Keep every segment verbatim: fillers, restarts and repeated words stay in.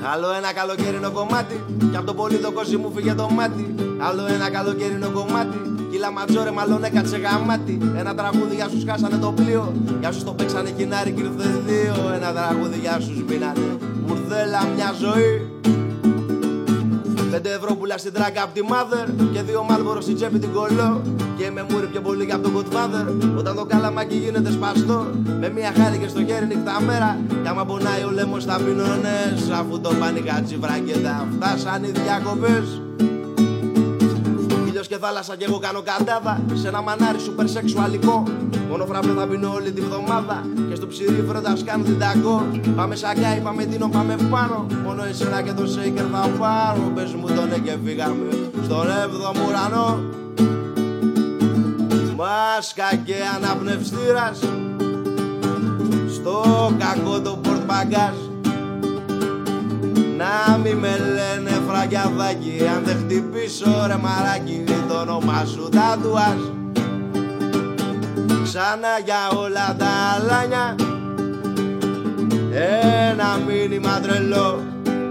Άλλο ένα καλοκαίρινο κομμάτι κι απ' το πολύ το κόσι μου φύγε το μάτι. Άλλο ένα καλοκαίρινο κομμάτι κύλα ματζόρε μάλλον έκατσε γαμάτι. Ένα τραγούδι για σους χάσανε το πλοίο, για σους το παίξανε κινάρι κι ήρθε δύο. Ένα τραγούδι για σους μείνανε μπουρδέλα μια ζωή. Πέντε ευρώ πουλά στην τράκα απ' τη mother και δύο μάλμπορο στην τσέπη την κολλώ. Και με μούρι πιο πολύ κι απ' τον Godfather. Όταν το καλαμάκι γίνεται σπαστό, με μια χάρη και στο χέρι νύχτα μέρα. Κι άμα πονάει ο λαίμος θα πίνωνες, αφού το πανικάτσι βραγκέτα φτάσαν οι διακοπές. Ήλιος και θάλασσα κι εγώ κάνω καντάδα σε ένα μανάρι σούπερ σεξουαλικό. Μόνο φραπέ θα πίνω όλη τη βδομάδα και στο ψυρί φρόντας κάνω την ταγκό. Πάμε σαγκάι, πάμε τίνο, πάμε πάνω. Μόνο εσένα και το σέικερ θα πάρω. Πες μου τον ναι και φύγαμε στον έβδομο ουρανό. Μάσκα και αναπνευστήρας στο κακό το πορτμπαγκάζ. Να μη με λένε φραγκιαδάκι αν δεν χτυπήσω ρε μαράκι το όνομά σου τατουάζ. Ξανά για όλα τα αλάνια ένα μήνυμα τρελό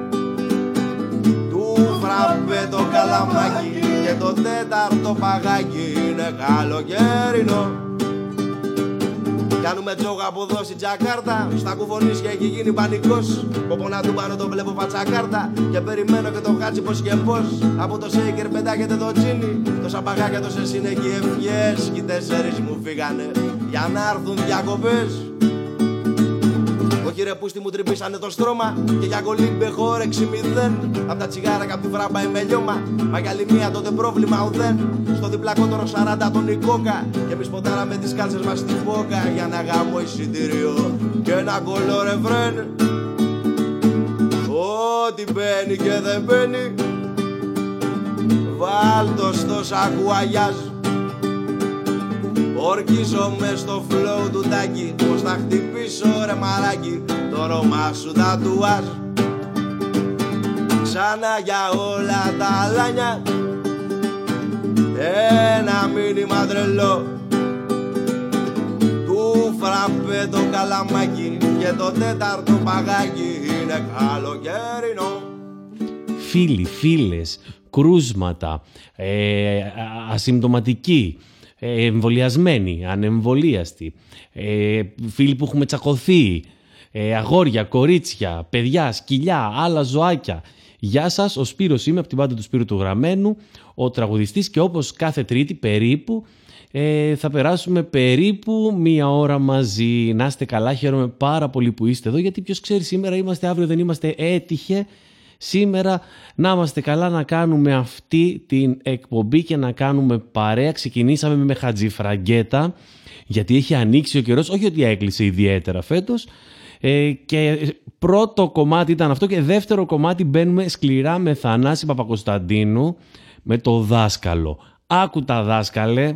του φραπέ το καλαμάκι και το τέταρτο παγάκι είναι καλοκαίρινο. Κάνουμε τζόγα από εδώ στην Τζακάρτα. Στα κουφονίσια έχει γίνει πανικός. Κοπονά του πάνω το βλέπω πατσακάρτα. Και περιμένω και το χάτσι πως και πως. Από το σέικερ πετάγεται το τζίνι. Τόσα παγάκια τόσες είναι και ευχές. Κι οι τέσσερις μου φύγανε για να έρθουν διακοπές. Όχι ρε πούστη μου τρυπήσανε το στρώμα. Και για κολύμπη έχω όρεξη μηδέν. Απ' τα τσιγάρα κι απ' τη φράμπα είμαι λιώμα. Μα για άλλη μία τότε πρόβλημα ουδέν. Στο διπλακότερο σαράντα τον η κόκα. Και εμείς ποτάραμε τις κάλτσες μας στην πόκα. Για να γάμω εισιτήριο και ένα κολό ρεφρέν. Ό,τι μπαίνει και δεν μπαίνει βάλ' το στο σακουαγιάζ. Ορκίζομαι στο flow του τάκι. Πως θα χτυπήσω ρε μαράκι το όνομά σου τατουάζ. Ξανά για όλα τα αλάνια ένα μήνυμα τρελό του φραπέ το καλαμάκι και το τέταρτο παγάκι είναι καλοκαίρινο. Φίλοι, φίλες, κρούσματα, ε, ασυμπτωματικοί, ε, εμβολιασμένοι, ανεμβολίαστοι, ε, φίλοι που έχουμε τσακωθεί, ε, αγόρια, κορίτσια, παιδιά, σκυλιά, άλλα ζωάκια. Γεια σας, ο Σπύρος είμαι από την μπάντα του Σπύρου του Γραμμένου, ο τραγουδιστής, και όπως κάθε Τρίτη περίπου ε, θα περάσουμε περίπου μία ώρα μαζί. Να είστε καλά, χαίρομαι πάρα πολύ που είστε εδώ, γιατί ποιος ξέρει, σήμερα είμαστε, αύριο δεν είμαστε, έτυχε σήμερα να είμαστε καλά να κάνουμε αυτή την εκπομπή και να κάνουμε παρέα. Ξεκινήσαμε με Χατζηφραγκέτα, γιατί έχει ανοίξει ο καιρός, όχι ότι έκλεισε ιδιαίτερα φέτος. Ε, και πρώτο κομμάτι ήταν αυτό και δεύτερο κομμάτι μπαίνουμε σκληρά με Θανάση Παπακοσταντίνου με το Δάσκαλο. Άκου τα δάσκαλε.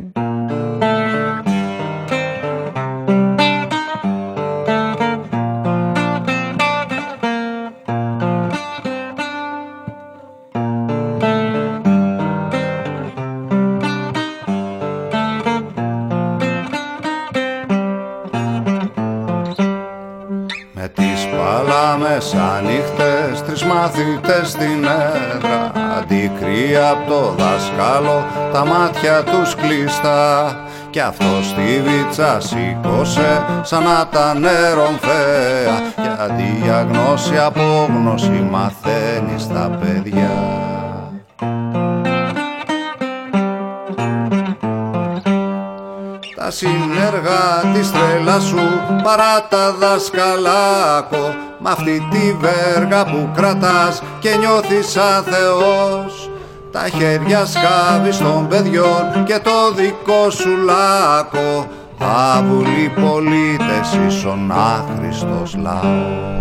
Μεσάνυχτες, τρεις μαθητές στην έδρα, αντικρύα απ' το δάσκαλο, τα μάτια τους κλειστά. Κι αυτό στη βίτσα σήκωσε σαν να ήταν νερομφαία, γιατί για γνώση από γνώση μαθαίνει στα παιδιά. Τα συνεργά της τρέλας σου παρά τα δασκαλάκο, μ' αυτή τη βέργα που κρατάς και νιώθεις σαν Θεός. Τα χέρια σκάβεις των παιδιών και το δικό σου λάκκο, άβουλοι πολίτες ίσον άχρηστος λαός.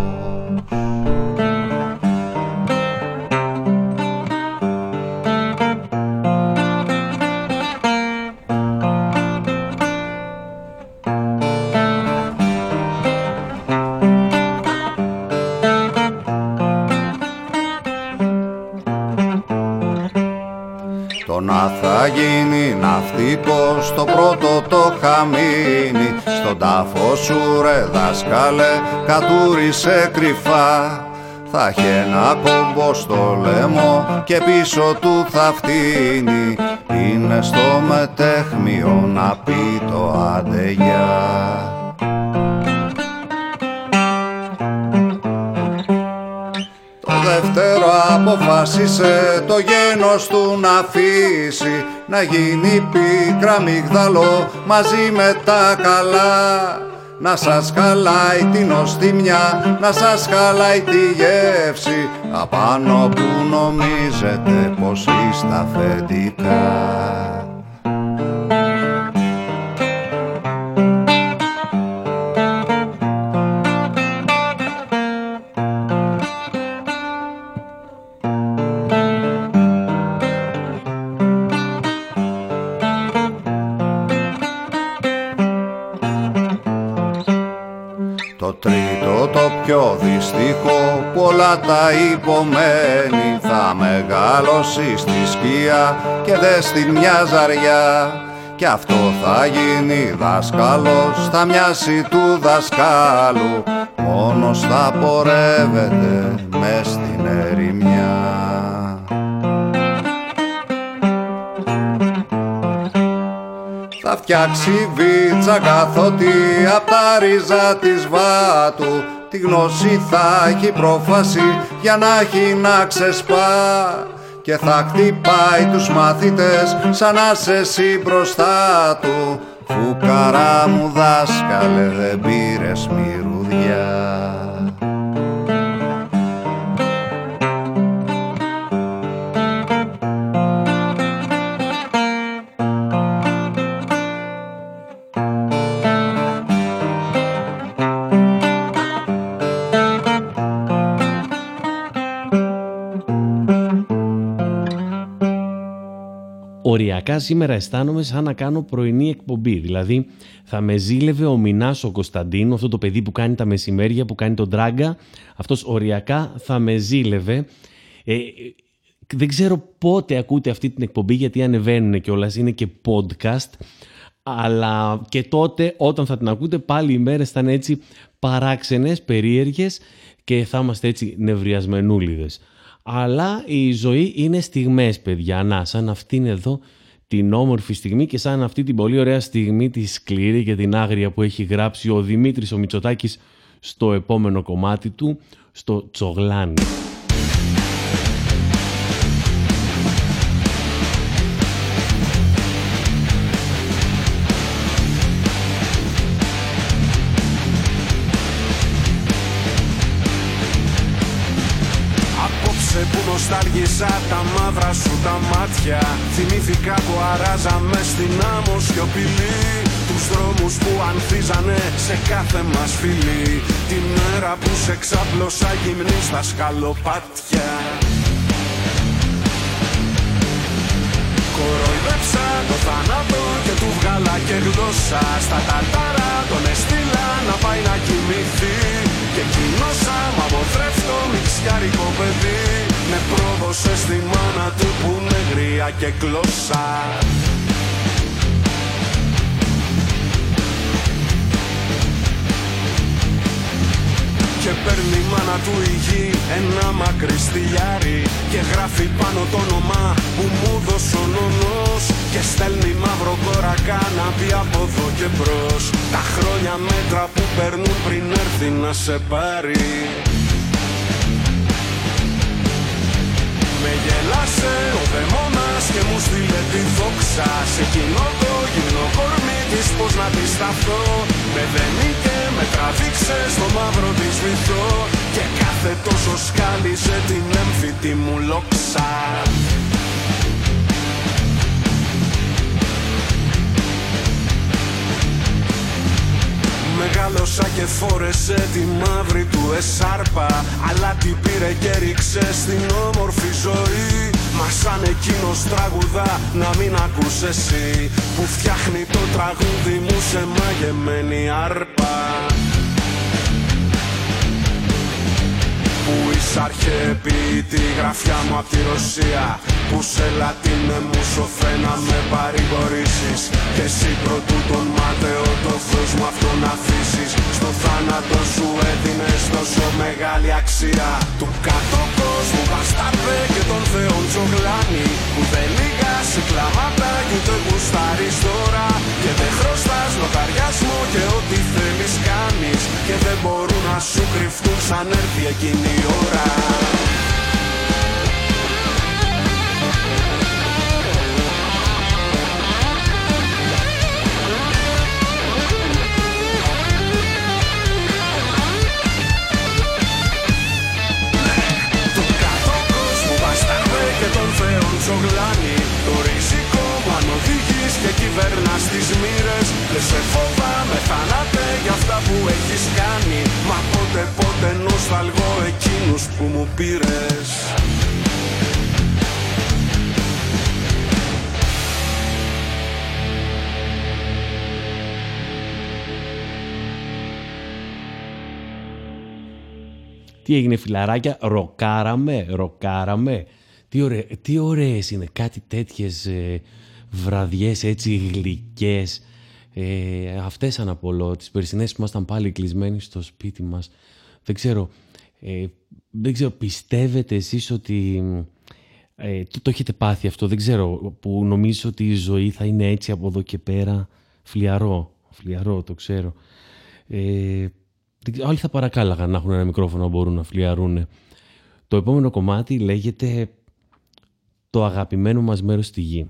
Θα γίνει ναυτικός το πρώτο το χαμίνι, στον τάφο σου ρε δάσκαλε κατούρισε κρυφά. θα έχει ένα κόμπο στο λαιμό και πίσω του θα φτύνει. Είναι στο μετέχμιο να πει το άντε γεια. Το δεύτερο αποφάσισε το γένος του να αφήσει, να γίνει πίκρα μυγδαλό μαζί με τα καλά. Να σας χαλάει την νοστιμιά, να σας χαλάει τη γεύση, απάνω που νομίζετε πως είστε αφεντικά. Το τρίτο το πιο δυστυχό που όλα τα υπομένει, θα μεγαλώσει στη σκία και δε στην μια ζαριά. Κι αυτό θα γίνει δάσκαλος, θα μοιάσει του δασκάλου, μόνος θα πορεύεται μες στην ερημιά. Θα φτιάξει βίτσα καθότι απ' τα ρίζα της βάτου, τη γνώση θα έχει πρόφαση για να έχει να ξεσπά, και θα χτυπάει τους μαθητές σαν να σε εσύ μπροστά του. Φουκαρά μου δάσκαλε, δεν πήρες μυρουδιά. Οριακά σήμερα αισθάνομαι σαν να κάνω πρωινή εκπομπή. Δηλαδή θα με ζήλευε ο Μινάς ο Κωνσταντίνου, αυτό το παιδί που κάνει τα μεσημέρια, που κάνει τον τράγκα. Αυτός οριακά θα με ζήλευε. Ε, δεν ξέρω πότε ακούτε αυτή την εκπομπή, γιατί ανεβαίνουν κιόλας, είναι και podcast. Αλλά και τότε όταν θα την ακούτε πάλι οι μέρες θα είναι έτσι παράξενες, περίεργες και θα είμαστε έτσι νευριασμενούλιδες. Αλλά η ζωή είναι στιγμές, παιδιά. Να, σαν αυτήν εδώ την όμορφη στιγμή και σαν αυτή την πολύ ωραία στιγμή, τη σκληρή και την άγρια που έχει γράψει ο Δημήτρης ο Μητσοτάκης στο επόμενο κομμάτι του, στο Τσογλάνι. Που νοστάλγησα τα μαύρα σου τα μάτια, θυμήθηκα που αράζαμε στην άμμο σιωπηλή, τους δρόμους που ανθίζανε σε κάθε μας φιλή, την μέρα που σε ξάπλωσα γυμνή στα σκαλοπάτια. Κοροϊδέψα το θάνατο και του βγάλα και γλώσσα, στα ταρτάρα τον έστειλα να πάει να κοιμηθεί, και εκείνος άμα αποθρεύτο μιξιάρικο παιδί με πρόδωσε στη μάνα του που είναι γρία και γλώσσα. Και παίρνει η μάνα του η γη ένα μακρύ στυλιάρι και γράφει πάνω το όνομα που μου δώσε ο νονός, και στέλνει μαύρο κόρακα να πει από εδώ και μπρος τα χρόνια μέτρα που παίρνουν πριν έρθει να σε πάρει. Με γελάσε ο δαιμόνας και μου στείλε τη δόξα, σε εκείνο το γυμνό κορμί της πως να τη σταθώ. Με δένει με τραβήξε στο μαύρο της βυθό και κάθε τόσο σκάλιζε την έμφυτη μου λόξα. Μεγάλωσα και φόρεσε τη μαύρη του εσάρπα, αλλά την πήρε και ρίξε στην όμορφη ζωή. Μα σαν εκείνος τραγουδά να μην ακούς εσύ, που φτιάχνει το τραγούδι μου σε μαγεμένη άρπα. Που εισάρχε επί τη γραφιά μου απ' τη Ρωσία, που σε λατίνε μου σοφέ να με παρηγορήσεις. Και εσύ προτού τον μάταιο το φως μου αυτόν αφήσεις. Στο θάνατο σου έδινες τόσο μεγάλη αξία. Του κάτω κόσμου βαστάρδε και των θεών τζογλάνι, που δεν λίγα σε κλάματα κι ούτε γουστάρεις τώρα. Και δεν χρωστάς λογαριασμό και ό,τι θέλεις κάνεις. Και δεν μπορούν να σου κρυφτούν σαν έρθει εκείνη η ώρα. Ζογλάνει το ριζικό μου αν οδηγείς και κυβέρνας τις μοίρες. Δεν σε φοβάμαι θάνατε για αυτά που έχεις κάνει, μα πότε πότε νοσταλγώ εκείνους που μου πήρες. Τι έγινε φιλαράκια, ροκάραμε, ροκάραμε. Τι, ωραί, τι ωραίες είναι κάτι τέτοιες ε, βραδιές έτσι γλυκές. Ε, αυτές αναπολώ, τις περσινές που ήμασταν πάλι κλεισμένοι στο σπίτι μας. Δεν ξέρω, ε, δεν ξέρω πιστεύετε εσείς ότι ε, το, το έχετε πάθει αυτό, δεν ξέρω, που νομίζω ότι η ζωή θα είναι έτσι από εδώ και πέρα. Φλιαρό, φλιαρό το ξέρω. Ε, όλοι θα παρακάλαγαν να έχουν ένα μικρόφωνο να μπορούν να φλιαρούν. Το επόμενο κομμάτι λέγεται «Το αγαπημένο μας μέρος στη γη».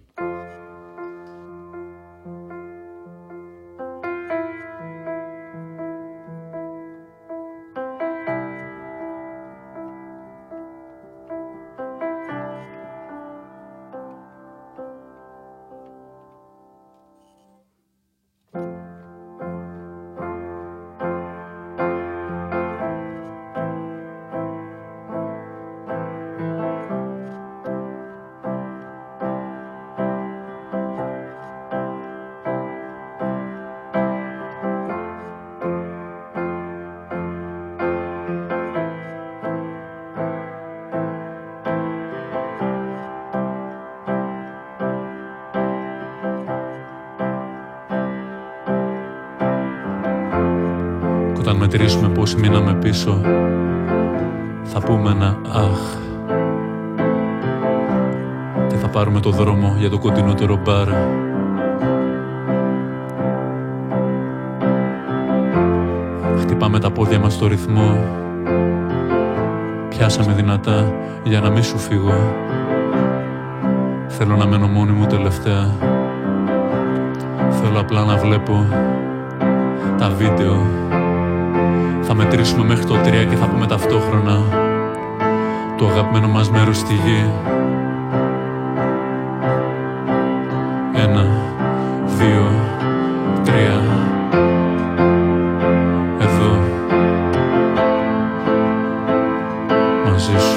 Όταν μετρήσουμε πόσοι μείναμε πίσω, θα πούμε ένα αχ και θα πάρουμε το δρόμο για το κοντινότερο μπαρ. Χτυπάμε τα πόδια μας στο ρυθμό, πιάσαμε δυνατά για να μην σου φύγω. Θέλω να μένω μόνη μου τελευταία, θέλω απλά να βλέπω τα βίντεο. Θα μετρήσουμε μέχρι το τρία και θα πούμε ταυτόχρονα το αγαπημένο μας μέρος στη γη. Ένα, δύο, τρία. Εδώ μαζί σου.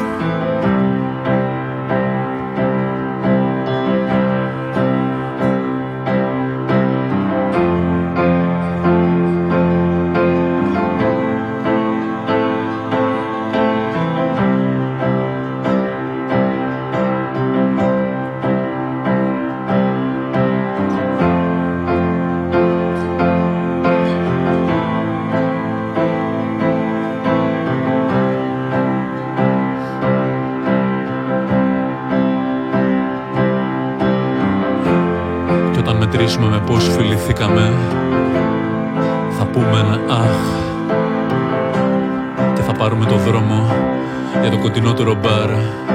Με πώς φιληθήκαμε, θα πούμε ένα αχ και θα πάρουμε το δρόμο για το κοντινότερο μπαρ.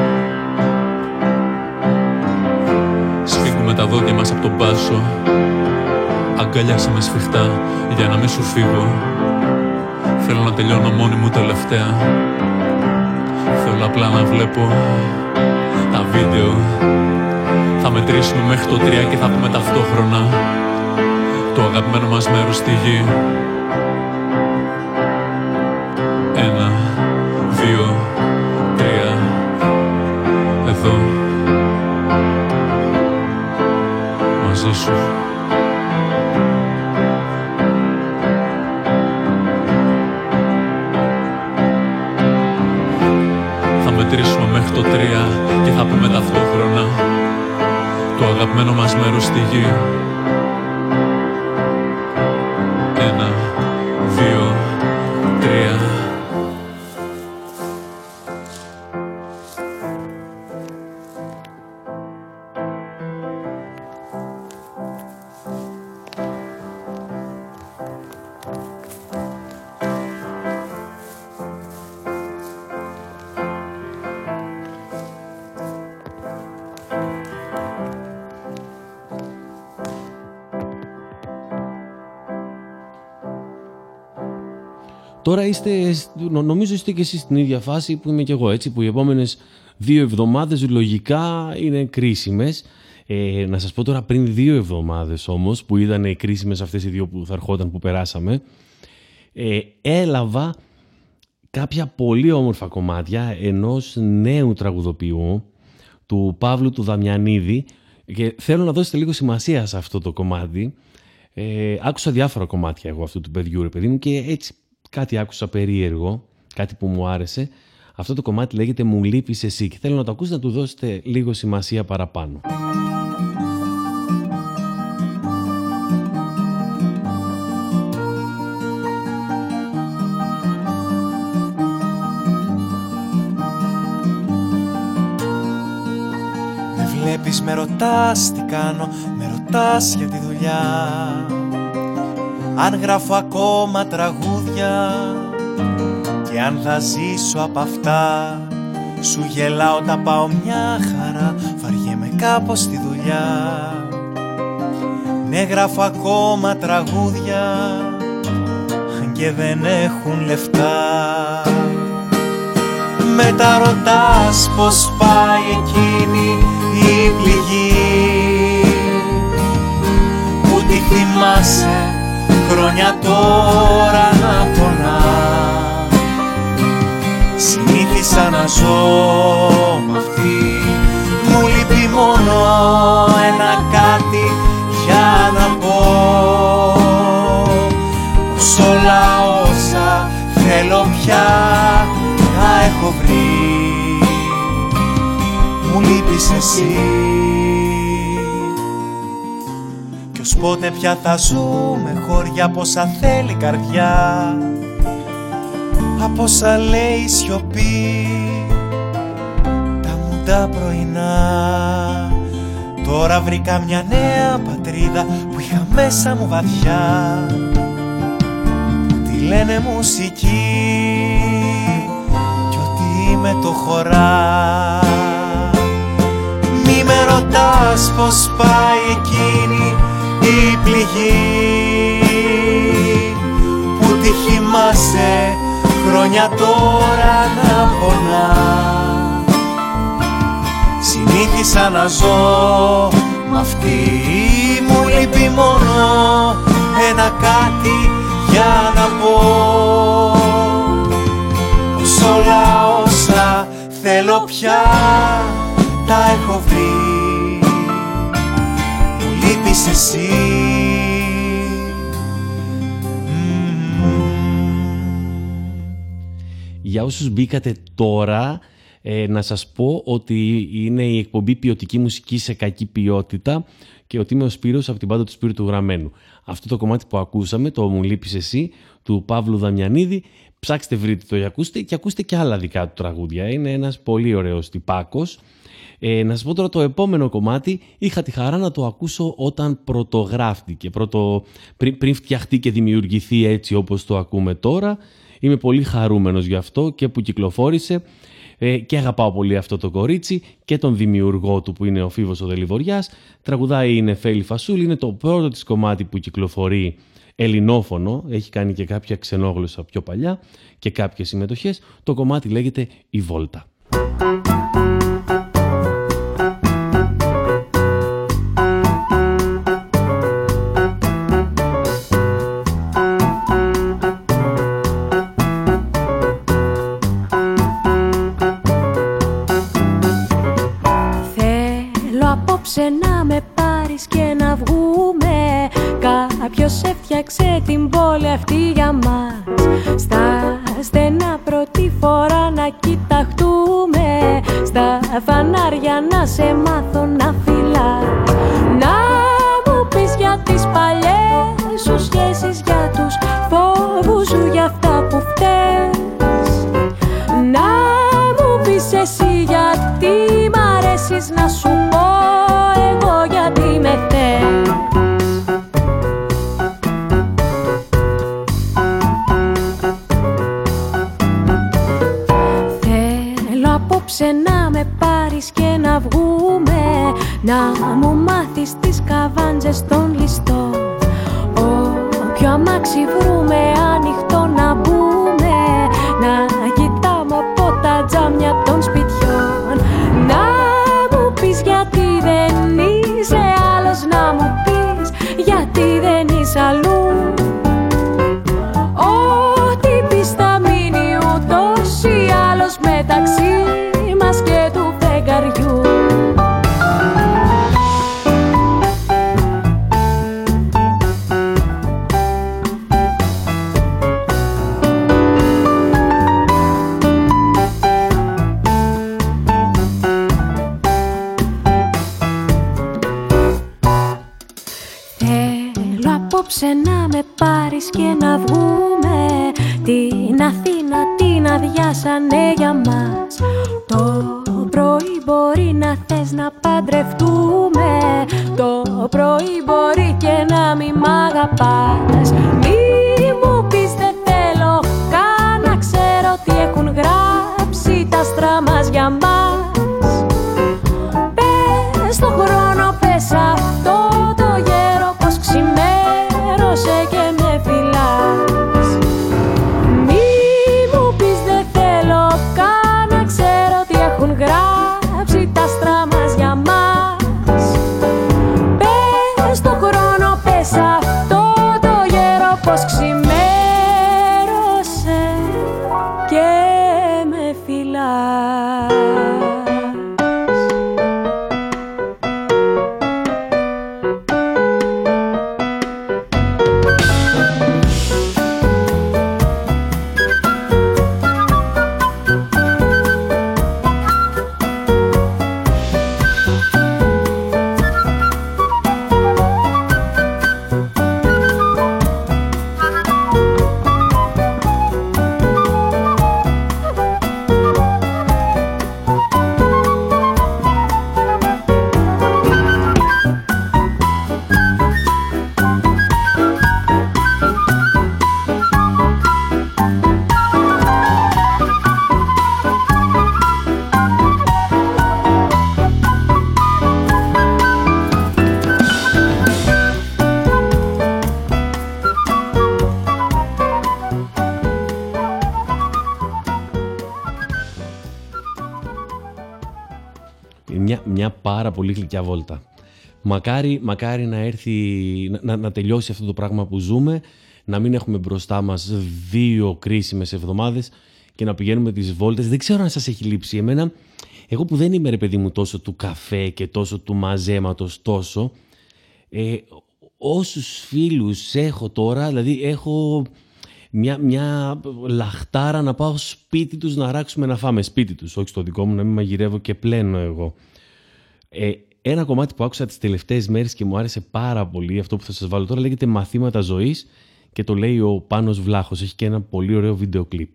Σφίγγουμε τα δόντια μας από τον πάσο, αγκαλιάσε με σφιχτά για να μην σου φύγω. Θέλω να τελειώνω μόνη μου τελευταία, θέλω απλά να βλέπω τα βίντεο. Θα μετρήσουμε μέχρι το τρία και θα πούμε ταυτόχρονα το αγαπημένο μας μέρος στη γη. Ένα, δύο, τρία. Εδώ μαζί σου. Θα μετρήσουμε μέχρι οκτώ τρία και θα πούμε ταυτόχρονα το αγαπημένο μας μέρος στη γη. Ένα, δύο, τρία. Τώρα είστε, νομίζω είστε και εσείς στην ίδια φάση που είμαι και εγώ, έτσι, που οι επόμενες δύο εβδομάδες λογικά είναι κρίσιμες. Ε, να σας πω τώρα, πριν δύο εβδομάδες όμως, που ήταν κρίσιμες αυτές οι δύο που θα ερχόταν, που περάσαμε, ε, έλαβα κάποια πολύ όμορφα κομμάτια ενός νέου τραγουδοποιού, του Παύλου του Δαμιανίδη, και θέλω να δώσετε λίγο σημασία σε αυτό το κομμάτι. Ε, άκουσα διάφορα κομμάτια εγώ αυτού του παιδιού, ρε παιδί μου, και έτσι κάτι άκουσα περίεργο, κάτι που μου άρεσε. Αυτό το κομμάτι λέγεται «Μου λείπεις εσύ» και θέλω να το ακούσετε, να του δώσετε λίγο σημασία παραπάνω. Με βλέπεις, με ρωτάς τι κάνω, με ρωτάς για τη δουλειά, αν γράφω ακόμα τραγούδια και αν θα ζήσω απ' αυτά. Σου γελάω όταν πάω μια χαρά, βαριέμαι κάπως στη δουλειά. Ναι, γράφω ακόμα τραγούδια αν και δεν έχουν λεφτά. Μετά ρωτάς πως πάει εκείνη η πληγή που τη θυμάσαι χρόνια τώρα να πονά. Συνήθισα να ζω μ' αυτή, μου λείπει μόνο ένα κάτι για να πω, πως όλα όσα θέλω πια τα έχω βρει. Μου λείπεις εσύ. Πότε πια θα ζούμε χώρια, πόσα θέλει καρδιά, από όσα λέει σιωπή τα μουντά πρωινά. Τώρα βρήκα μια νέα πατρίδα που είχα μέσα μου βαθιά, τη λένε μουσική κι ό,τι είμαι το χωρά. Μη με ρωτάς πως πάει εκείνη η πληγή που τη θυμάσαι χρόνια τώρα να πονά. Συνήθισα να ζω μ' αυτή, μου λείπει μόνο ένα κάτι για να πω, πως όλα όσα θέλω πια τα έχω βρει. Λείπεις εσύ. Για όσους μπήκατε τώρα, ε, να σας πω ότι είναι η εκπομπή ποιοτική μουσική σε κακή ποιότητα και ότι είμαι ο Σπύρος από την Πάντα του Σπύρου του Γραμμένου. Αυτό το κομμάτι που ακούσαμε, το «Μου λείπεις εσύ» του Παύλου Δαμιανίδη, ψάξτε, βρείτε το, ακούστε και ακούστε και άλλα δικά του τραγούδια. Είναι ένας πολύ ωραίος τυπάκος. Ε, να σας πω τώρα το επόμενο κομμάτι, είχα τη χαρά να το ακούσω όταν πρωτογράφτηκε, πρωτο, πριν, πριν φτιαχτεί και δημιουργηθεί έτσι όπως το ακούμε τώρα. Είμαι πολύ χαρούμενος γι' αυτό και που κυκλοφόρησε ε, και αγαπάω πολύ αυτό το κορίτσι και τον δημιουργό του που είναι ο Φίβος ο Δελιβοριάς. Τραγουδάει η Νεφέλη Φασούλη, είναι το πρώτο της κομμάτι που κυκλοφορεί ελληνόφωνο, έχει κάνει και κάποια ξενόγλωσσα πιο παλιά και κάποιες συμμετοχές. Το κομμάτι λέγεται «Η Βόλτα». Να με πάρεις και να βγούμε, κάποιος έφτιαξε την πόλη αυτή για μας. Στα στενά πρώτη φορά να κοιταχτούμε, στα φανάρια να σε μάθω να φυλάς. Να μου πεις για τις παλιές σου σχέσεις, για τους φόβους σου, για αυτά που φταίς. Να μου πεις εσύ γιατί μ' αρέσεις, να σου πω εγώ γιατί με θες. Θέλω απόψε να με πάρεις και να βγούμε, να μου μάθεις τις καβάντζες των ληστών. Όποιο αμάξι βρούμε ανοιχτό να μπούμε, να κοιτάμε από τα τζάμια των σπιτιών. Να μου πεις γιατί δεν είσαι άλλος, να μου πεις γιατί δεν είσαι αλλού. Ό,τι πεις θα μείνει ούτως ή άλλως μεταξύ μας και του φεγγαριού. Απόψε να με πάρεις και να βγούμε, την Αθήνα την αδειάσανε για μας. Το πρωί μπορεί να θες να παντρευτούμε, το πρωί μπορεί και να μη μ' αγαπάς. Μη μου πεις δεν θέλω καν να ξέρω τι έχουν γράψει τα άστρα μας για μας. Πες το χρόνο, πες αυτό το γέρο πως ξημέρωσε και με φυλάς. Μη μου πεις δεν θέλω καν να ξέρω τι έχουν γράψει τα άστρα μας για μας. Πες το χρόνο, πες αυτό το γέρο πως ξημέρωσε και με φυλάς. Μια, μια πάρα πολύ γλυκιά βόλτα. Μακάρι, μακάρι να έρθει, να, να τελειώσει αυτό το πράγμα που ζούμε, να μην έχουμε μπροστά μας δύο κρίσιμες εβδομάδες και να πηγαίνουμε τις βόλτες. Δεν ξέρω αν σας έχει λείψει εμένα. Εγώ που δεν είμαι ρε παιδί μου τόσο του καφέ και τόσο του μαζέματος τόσο, ε, όσους φίλους έχω τώρα, δηλαδή έχω μια, μια λαχτάρα να πάω σπίτι τους να ράξουμε να φάμε. Σπίτι τους, όχι στο δικό μου, να μην μαγειρεύω και πλένω εγώ. Ε, ένα κομμάτι που άκουσα τις τελευταίες μέρες και μου άρεσε πάρα πολύ, αυτό που θα σας βάλω τώρα, λέγεται «Μαθήματα ζωής» και το λέει ο Πάνος Βλάχος. Έχει και ένα πολύ ωραίο βίντεο κλιπ.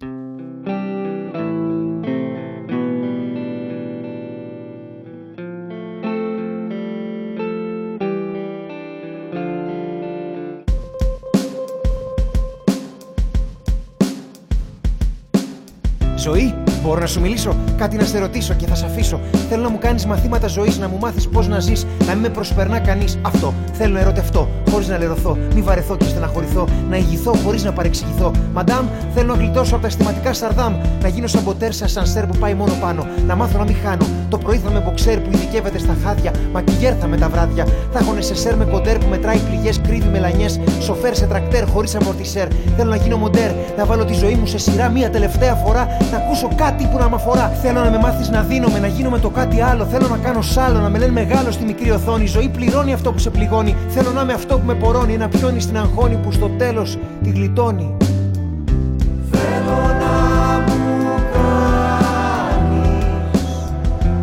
Ζωή, μπορώ να σου μιλήσω, κάτι να σε ρωτήσω και θα σε αφήσω. Θέλω να μου κάνεις μαθήματα ζωής, να μου μάθεις πώς να ζεις, να μην με προσπερνά κανείς. Αυτό, θέλω να ερωτευτώ, χωρίς να λερωθώ, μη βαρεθώ και στεναχωρηθώ, να ηγηθώ χωρίς να παρεξηγηθώ. Μαντάμ, θέλω να γλιτώσω από τα αισθηματικά σαρδάμ, να γίνω σαν ποτέρ σε ασανσέρ που πάει μόνο πάνω, να μάθω να μην χάνω. Το πρωί θα με μποξέρ που ειδικεύεται στα χάδια, μακιγέρ θα με τα βράδια. Θα έχω νεσεσέρ με κοντέρ που μετράει πληγές, κρύβει μελανιές, σοφέρ σε τρακτέρ χωρίς αμορτισέρ. Θέλω να γίνω μοντέρ, να βάλω τη ζωή μου σε σειρά μία τελευταία φορά, να ακούσω κάτι που να μ' αφορά. Θέλω να με μάθεις να δίνομαι, να γίνομαι το κάτι άλλο. Θέλω να κάνω σάλο, να με λένε μεγάλο στη μικρή οθόνη. Η ζωή πληρώνει αυτό που σε πληγώνει. Θέλω να είμαι αυτό που με πορώνει, ένα πιόνι στην αγχώνη που στο τέλος τη γλιτώνει. Θέλω να μου κάνεις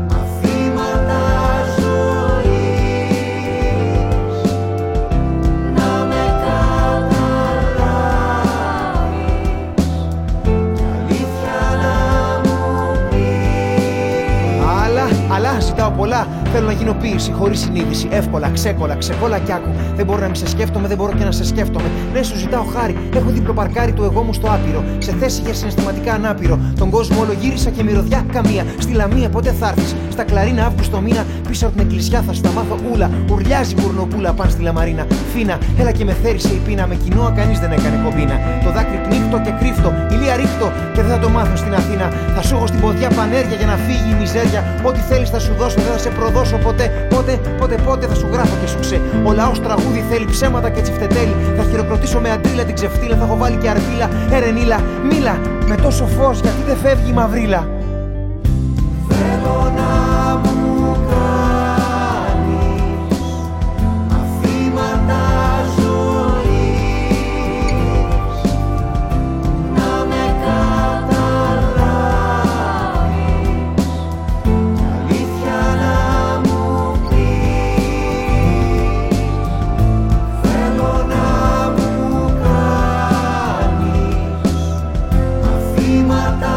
πολλά. Θέλω να γίνω ποίηση χωρίς συνείδηση. Εύκολα, ξεκόλα, ξεκόλα κι άκου. Δεν μπορώ να μην σε σκέφτομαι, δεν μπορώ και να σε σκέφτομαι. Ναι, σου ζητάω χάρη. Έχω δίπλο παρκάρι του εγώ μου στο άπειρο. Σε θέση για συναισθηματικά ανάπηρο. Τον κόσμο όλο γύρισα και μυρωδιά καμία. Στη Λαμία ποτέ θα έρθεις. Στα Κλαρίνα Αύγουστο μήνα. Πίσω από την εκκλησιά θα σου τα μάθω ούλα. Ουρλιάζει μπουρνοπούλα παν στη Λαμαρίνα. Φίνα, έλα και με θέρισε η πείνα. Με κοινόα κανείς δεν έκανε κομπίνα. Το δάκρυ πνίχτω και κρύφτω. Ηλία ρίχτω και δεν θα το μάθω στην Αθήνα. Θα σου έχω στην ποδιά πανέρια για να φύγει η μιζέρια. Ό,τι θέλεις θα σου δώσω, δεν θα σε προδώσω ποτέ. Πότε, πότε, πότε θα σου γράφω και σου ξέ. Ο λαός τραγούδι θέλει ψέματα και τσιφτετέλη. Θα χειροκροτήσω με αντρίλα την ξεφτύλα. Θα έχω βάλει και αρβίλα. Ερενίλα, μίλα με τόσο φως γιατί δεν φεύγει η μαυρίλα. Θέλω να μου κάνεις μαθήματα ζωής, να με καταλάβεις, αλήθεια να μου πεις. Θέλω να μου κάνεις μαθήματα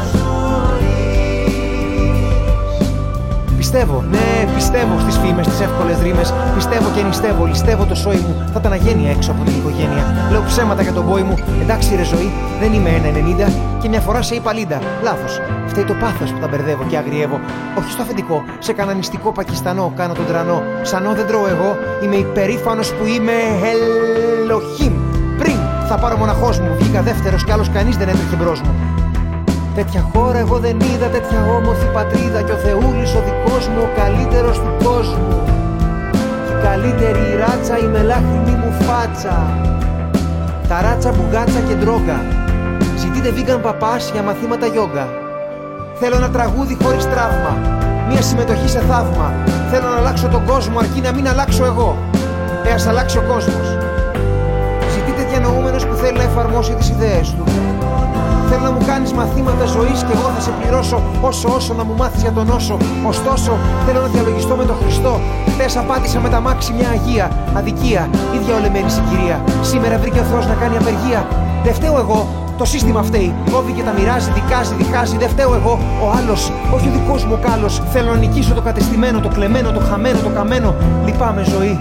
πιστεύω, ναι, πιστεύω στις φήμες, στις εύκολες ρήμες. Πιστεύω και νηστεύω, ληστεύω το σόι μου. Θα ήταν αγένεια έξω από την οικογένεια. Λέω ψέματα για τον μπόι μου. Εντάξει, ρε ζωή, δεν είμαι ένα ενενήντα. Και μια φορά σε είπα λίντα. Λάθος. Φταίει το πάθος που τα μπερδεύω και αγριεύω. Όχι στο αφεντικό, σε κανανιστικό Πακιστανό κάνω τον τρανό. Σανό δεν τρώω εγώ. Είμαι υπερήφανος που είμαι Ελοχήμ. Πριν θα πάρω μοναχός μου. Βγήκα δεύτερος κι άλλος κανείς δεν έτρεχε μπρος μου. Τέτοια χώρα εγώ δεν είδα, τέτοια όμορφη πατρίδα. Κι ο Θεούλης ο δικός μου, ο καλύτερος του κόσμου. Κι η καλύτερη ράτσα, η μελάχρινη μου φάτσα. Τα ράτσα, μπουγάτσα και ντρόγκα. Ζητείτε vegan παπάς για μαθήματα γιόγκα. Θέλω ένα τραγούδι χωρίς τραύμα. Μια συμμετοχή σε θαύμα. Θέλω να αλλάξω τον κόσμο αρκεί να μην αλλάξω εγώ. Ε, ας αλλάξει ο κόσμος. Ζητείτε διανοούμενος που θέλει να εφαρμόσει τις ιδέες του. Θέλω να μου κάνεις μαθήματα ζωής και εγώ θα σε πληρώσω όσο όσο να μου μάθεις για τον όσο. Ωστόσο, θέλω να διαλογιστώ με τον Χριστό. Χθες απάτησα με τα μάξι μια αγία. Αδικία, ίδια ολεμένη συγκυρία. Σήμερα βρήκε ο Θεός να κάνει απεργία. Δεν φταίω εγώ, το σύστημα φταίει. Κόβει και τα μοιράζει, δικάζει, διχάζει. Δεν φταίω εγώ, ο άλλος, όχι ο δικός μου κάλος. Θέλω να νικήσω το κατεστημένο, το κλεμμένο, το χαμένο, το καμένο. Λυπάμαι ζωή.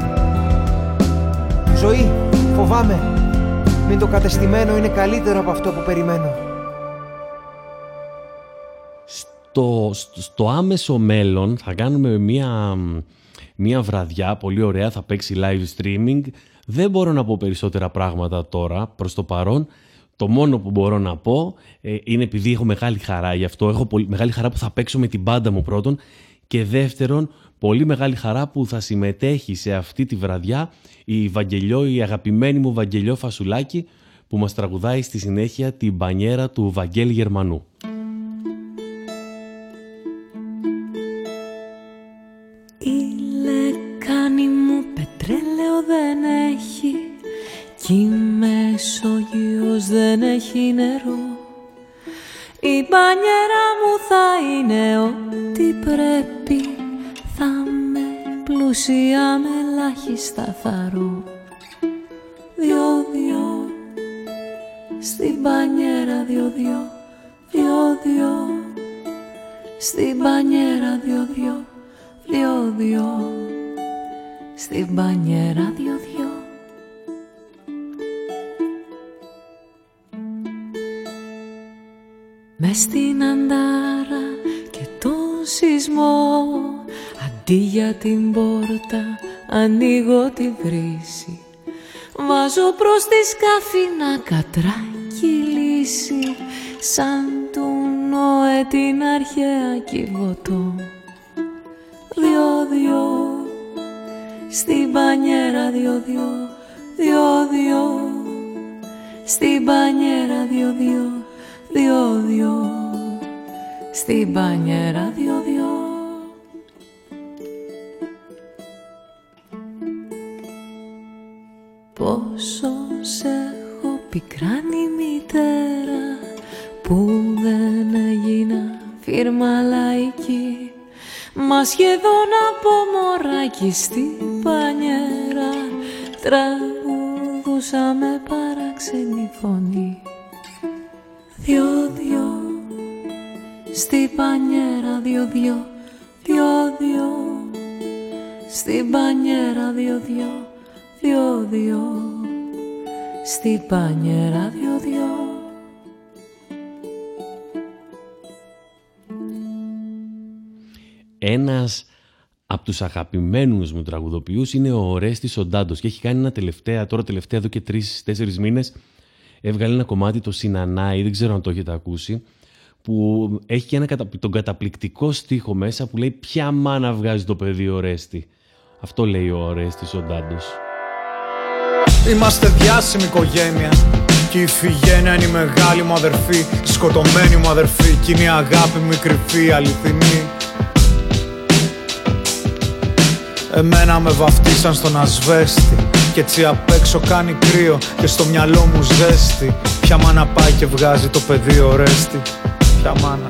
Ζωή, φοβάμαι. Μην το κατεστημένο είναι καλύτερο από αυτό που περιμένω. Στο, στο άμεσο μέλλον θα κάνουμε μια, μια βραδιά πολύ ωραία, θα παίξει live streaming. Δεν μπορώ να πω περισσότερα πράγματα τώρα προς το παρόν. Το μόνο που μπορώ να πω ε, είναι επειδή έχω μεγάλη χαρά γι' αυτό. Έχω πολύ, μεγάλη χαρά που θα παίξω με την μπάντα μου πρώτον και δεύτερον πολύ μεγάλη χαρά που θα συμμετέχει σε αυτή τη βραδιά η Βαγγελιό, η αγαπημένη μου Βαγγελιό Φασουλάκη που μας τραγουδάει στη συνέχεια την μπανιέρα του Βαγγέλη Γερμανού. Η λεκάνη μου πετρέλαιο δεν έχει κι η Μεσόγειος δεν έχει νερό. Η μπανιέρα μου θα είναι ό,τι πρέπει. Θα με πλούσια με ελάχιστα θαρώ. Δυο-δυο στην μπανιέρα, δυο-δυο, δυο-δυο στην μπανιέρα, δυο-δυο, δυο-δυο στην μπανιέρα, δυο-δυο. Μες στην Αντάρα και τον σεισμό, αντί για την πόρτα ανοίγω τη βρύση. Βάζω προς τη σκάφη να κατρακυλήσει, σαν του Νόε την αρχαία Κιβωτό. Δυο-δυο στην μπανιέρα, δυο-δυο, δυο-δυο στην μπανιέρα, δυο-δυο, δυο-δυο στην μπανιέρα, δυο-δυο. Πόσο σε έχω πικράνει μητέρα που δεν έγινα φίρμα λαϊκή. Μα σχεδόν από μωράκι στην πανιέρα τραγουδούσα με παράξενη φωνή. Δυο-δυο στην πανιέρα, δυο-δυο, δυο-δυο, στην πανιέρα δυο-δυο, δυο-δυο, στην πανιέρα δυο-δυο. Ένας από τους αγαπημένους μου τραγουδοποιούς είναι ο Ορέστης ο Ντάντος και έχει κάνει ένα τελευταία, τώρα τελευταία εδώ και τρεις-τέσσερις μήνες έβγαλε ένα κομμάτι, το Συνανάι, δεν ξέρω αν το έχετε ακούσει, που έχει και ένα, τον καταπληκτικό στίχο μέσα που λέει «Ποια μάνα βγάζει το παιδί Ορέστη». Αυτό λέει ο Ορέστης ο Ντάντος. Είμαστε διάσημη οικογένεια κι η Ιφηγένεια είναι η μεγάλη μου αδερφή, η σκοτωμένη μου αδερφή κι είναι η αγάπη μου η κρυφή, αληθινή. Εμένα με βαφτίσαν στον ασβέστη κι έτσι απ' έξω κάνει κρύο και στο μυαλό μου ζέστη. Ποια μάνα πάει και βγάζει το παιδί Ορέστη, ποια μάνα.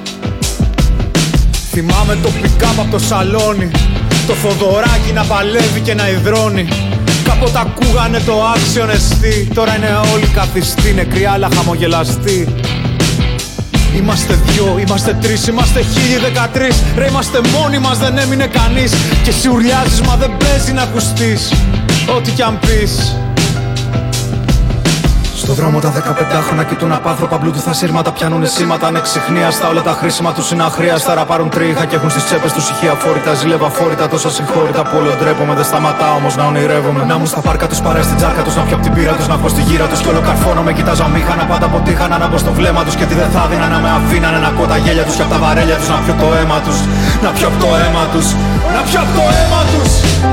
Θυμάμαι το pick-up απ' το σαλόνι, το Θοδωράκι να παλεύει και να υδρώνει. Κάποτε ακούγανε το άξιον εστί, τώρα είναι όλοι καθιστοί, νεκροί αλλά χαμογελαστοί. Είμαστε δυο, είμαστε τρεις, είμαστε χίλιοι δεκατρείς. Ρε είμαστε μόνοι μας, δεν έμεινε κανείς. Και εσύ ουρλιάζεις μα δεν παίζει να ακουστείς ό,τι κι αν πεις. Στο δρόμο τα δεκαπεντάχρονα κοιτούν απάνθρωπα μπλούτουθα σύρματα. Πιάνουνε σήματα ανεξιχνίαστα. Όλα τα χρήσιμα τους είναι αχρίαστα. Ραπάρουν τρίχα και έχουν στις τσέπες τους ηχεία φόρητα. Ζηλεύα φόρητα, τόσα συγχώρητα που όλο ντρέπομαι. Δεν σταματάω όμως να ονειρεύομαι. Να μου στα πάρκα τους, παρέα στην τσάρκα τους. Να πιω απ' την πύρα τους, να βγω στη γύρα τους. Κι όλο καρφώνομαι, κοιτάζα μήχανα. Πάντα αποτύχανα να μπω στο βλέμμα τους. Και τι δεν θα δίνα να με αφήνανε να ακούω τα γέλια τους. Κι απ' τα βαρέλια τους να πιω το αίμα τους. Να πιω απ' το αίμα τους. Να πιω απ' το αίμα τους.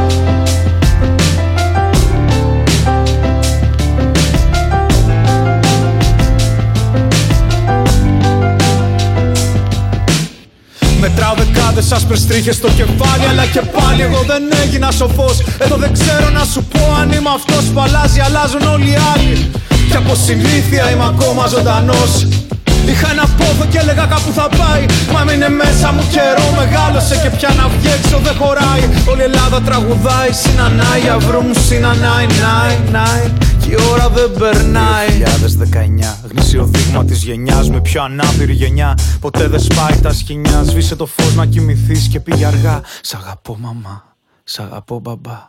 Μετράω δεκάδες άσπρες τρίχες στο κεφάλι, αλλά και πάλι εγώ δεν έγινα σοφός. Εδώ δεν ξέρω να σου πω αν είμαι αυτός που αλλάζει, αλλάζουν όλοι οι άλλοι. Κι από συνήθεια είμαι ακόμα ζωντανός. Είχα ένα πόθο και έλεγα κάπου θα πάει, μα μείνε μέσα μου καιρό, μεγάλωσε και πια να βγει έξω δεν χωράει. Όλη η Ελλάδα τραγουδάει, συνανάει, αυρού μου συνανάει, νάι, νάι. Κι η ώρα δεν περνάει. δύο χιλιάδες δεκαεννιά, γνήσιο δείγμα της γενιάς με πιο ανάπηρη γενιά. Ποτέ δεν σπάει τα σκοινιά, σβήσε το φως να κοιμηθείς και πήγε αργά. Σ' αγαπώ μαμά, σ' αγαπώ μπαμπά.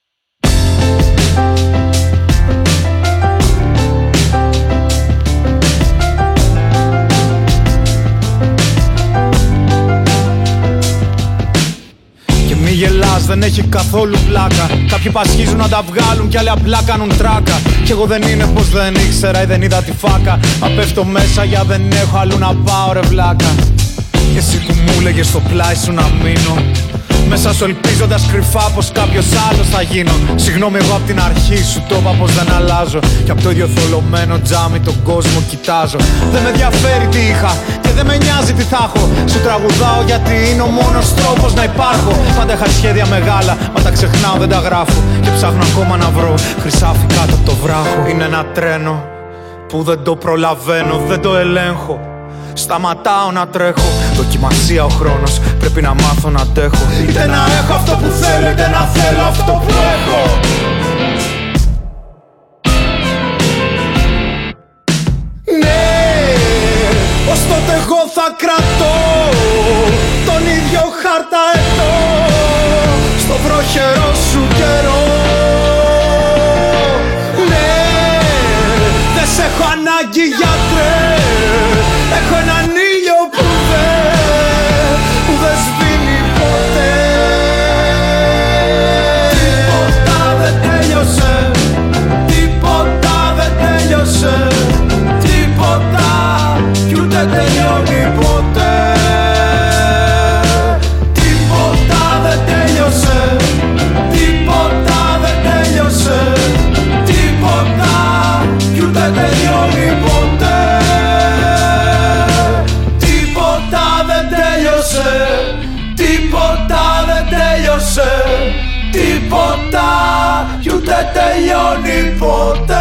Μη γελάς, δεν έχει καθόλου πλάκα. Κάποιοι πασχίζουν να τα βγάλουν κι άλλοι απλά κάνουν τράκα. Κι εγώ δεν είναι πως δεν ήξερα ή δεν είδα τη φάκα. Μα πέφτω μέσα για δεν έχω αλλού να πάω ρε βλάκα. Και εσύ που μου έλεγες στο πλάι σου να μείνω, μέσα σου ελπίζοντας κρυφά πως κάποιος άλλος θα γίνω. Συγγνώμη εγώ απ' την αρχή σου το είπα πως δεν αλλάζω. Κι απ' το ίδιο θολωμένο τζάμι τον κόσμο κοιτάζω. Δεν με ενδιαφέρει τι είχα και δεν με νοιάζει τι θα έχω. Σου τραγουδάω γιατί είναι ο μόνος τρόπος να υπάρχω. Πάντα είχα σχέδια μεγάλα, μα τα ξεχνάω δεν τα γράφω. Και ψάχνω ακόμα να βρω χρυσάφι κάτω από το βράχο. Είναι ένα τρένο που δεν το προλαβαίνω, δεν το ελέγχω. Σταματάω να τρέχω, δοκιμασία ο χρόνος, πρέπει να μάθω να αντέχω. Είτε να έχω αυτό που θέλω, είτε να θέλω αυτό που έχω. Ναι, ως τότε εγώ θα κρατώ τον ίδιο χαρταετό στο βροχερό σου καιρό. Ναι, δεν σε έχω ανάγκη γιατρέ, έχω έναν ήλιο που δεν, που δεν σβήνει ποτέ. Τίποτα δεν τέλειωσε, τίποτα δεν τέλειωσε, τίποτα κι ούτε τελειώνει ποτέ. Τίποτα δεν τέλειωσε, τίποτα δεν τέλειωσε, τίποτα κι ούτε τελειώνει ποτέ. Τίποτα δεν τέλειωσε, τίποτα κι ούτε τελειώνει ποτέ.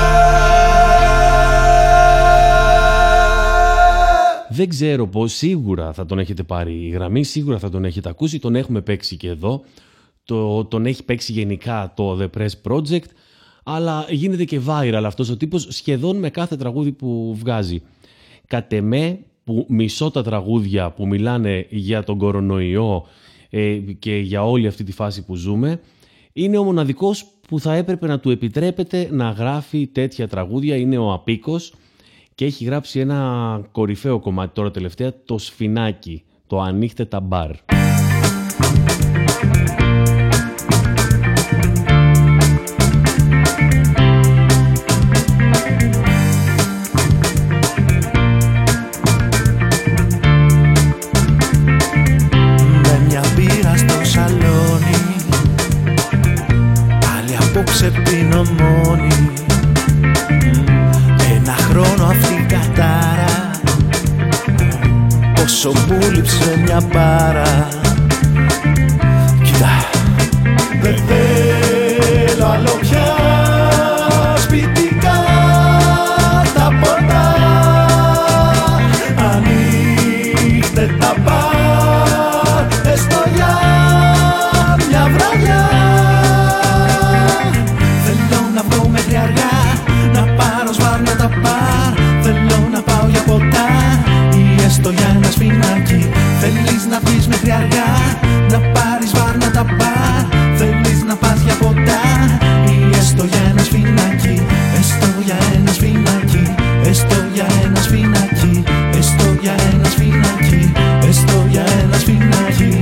Δεν ξέρω πώς, σίγουρα θα τον έχετε πάρει η γραμμή, σίγουρα θα τον έχετε ακούσει, τον έχουμε παίξει και εδώ, το, τον έχει παίξει γενικά το The Press Project, αλλά γίνεται και viral αυτός ο τύπος σχεδόν με κάθε τραγούδι που βγάζει. Κατ' εμέ, που μισώ τα τραγούδια που μιλάνε για τον κορονοϊό ε, και για όλη αυτή τη φάση που ζούμε. Είναι ο μοναδικός που θα έπρεπε να του επιτρέπεται να γράφει τέτοια τραγούδια. Είναι ο Απίκος και έχει γράψει ένα κορυφαίο κομμάτι τώρα τελευταία, το Σφινάκι, το «Ανοίχτε τα μπαρ». Με μια μπύρα στο σαλόνι, πάλι απόψε πίνω μόνη. Ένα χρόνο αυτή η κατάρα, πόσο μου λείψε μια μπάρα. Κοίτα, δεν θέλω άλλο πια σπιτικά τα ποτά. Ανοίχτε τα μπαρ, έστω για μια βραδιά. Θέλω να βγω μέχρι αργά, να πάρω σβάρνα τα μπαρ. Θέλω να πάω για ποτά ή έστω για ένα σφινάκι. Θέλεις να βγεις μέχρι αργά, να πάρεις βάρνα τα μπαρ. Θέλεις να πας για ποτά ή έστω για ένα σφινάκι. Έστω για ένα σφινάκι, έστω για ένα σφινάκι. Έστω για ένα σφινάκι, έστω για ένα σφινάκι.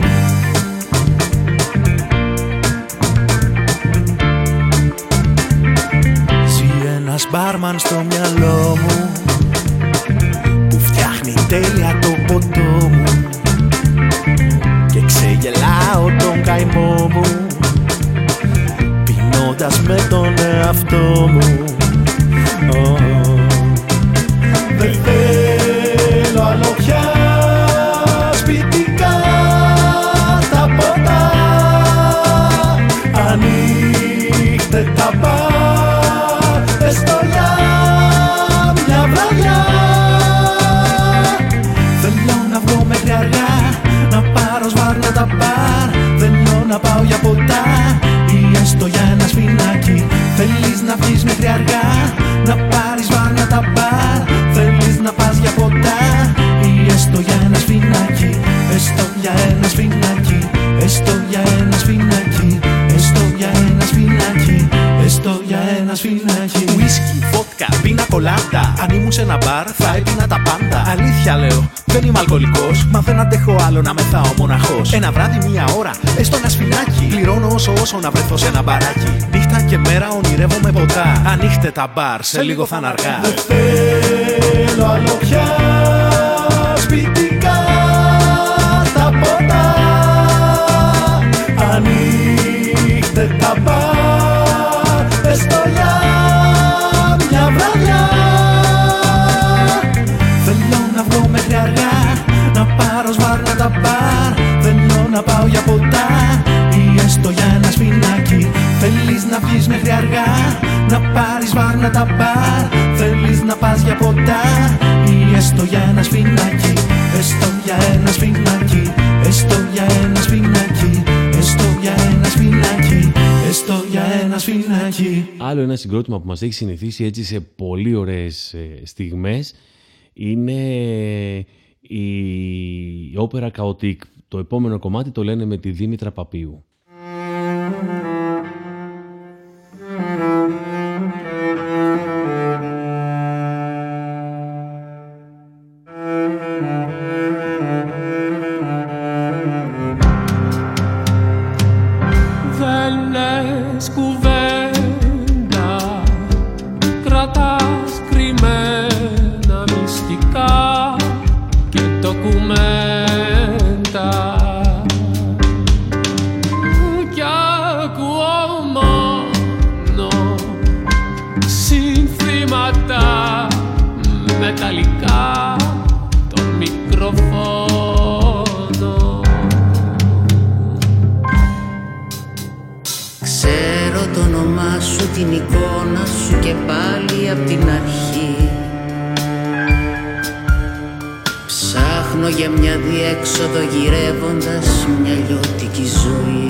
Ζει ένας μπάρμαν στο μυαλό μου που φτιάχνει τέλεια το ποτό μου και ξεγελάω τον καημό μου πεινώντας με τον εαυτό μου. Oh. Δεν θέλω άλλο πια σπιτικά τα ποτά. Ανοίχτε τα μπαρ, έστω για μια βραδιά. Θέλω να βγω μέχρι αργά, να πάρω σβάρνα τα μπαρ. Θέλω να πάω για ποτά ή έστω για ένα σφινάκι. Θέλεις να βγεις μέχρι αργά, να πάρεις βάρνα τα μπαρ. Θέλεις να πας για ποτά ή έστω για ένα σφινάκι. Έστω για ένα σφινάκι, έστω για ένα σφινάκι. Έστω για ένα σφινάκι, έστω για ένα σφινάκι. Ουίσκι, βότκα, πίνα κολάντα. Αν ήμουν σε ένα μπαρ θα έπινα τα πάντα. Αλήθεια λέω, δεν είμαι αλκοολικός, μα δεν αντέχω άλλο να μεθάω μοναχός. Ένα βράδυ, μία ώρα, έστω ένα σφινάκι. Πληρώνω όσο όσο να βρεθώ σε ένα μπαράκι. Νύχτα και μέρα ονειρεύομαι ποτά. Ανοίχτε τα μπαρ, σε λίγο θα είναι αργά. Δεν θέλω άλλο πια σπιτικά τα ποτά. Ανοίχτε τα μπαρ, έστω για μια βραδιά. Θέλω να βγω μέχρι αργά, να πάρω σβάρνα τα μπαρ. Θέλω να πάω για ποτά ή έστω για ένα σφινάκι. Θέλεις να βγεις μέχρι αργά, να πάρεις βάρνα τα μπαρ. Θέλεις να πας για ποτά ή έστω για ένα σφινάκι. Έστω για ένα σφινάκι, έστω για ένα σφινάκι. Έστω για ένα σφινάκι, έστω για ένα σφινάκι. Άλλο ένα συγκρότημα που μας έχει συνηθίσει έτσι σε πολύ ωραίες στιγμές είναι η όπερα Chaotique. Το επόμενο κομμάτι το λένε με τη Δήμητρα Παπίου. Δεν λες κουβέντα, κρατάς κρυμμένα μυστικά και ντοκουμέντα. Κι ακούω μόνο συνθήματα μεταλλικά των μικροφώνων. Ξέρω το όνομά σου, την εικόνα σου και πάλι απ' την αρχή. Ψάχνω για μια διέξοδο γυρεύοντας μια λιώτικη ζωή.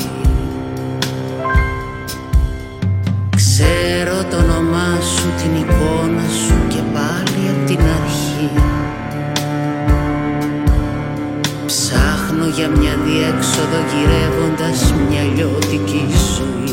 Ξέρω το όνομά σου, την εικόνα σου και πάλι απ' την αρχή. Ψάχνω Ψάχνω για μια διέξοδο γυρεύοντας μια λιώτικη ζωή.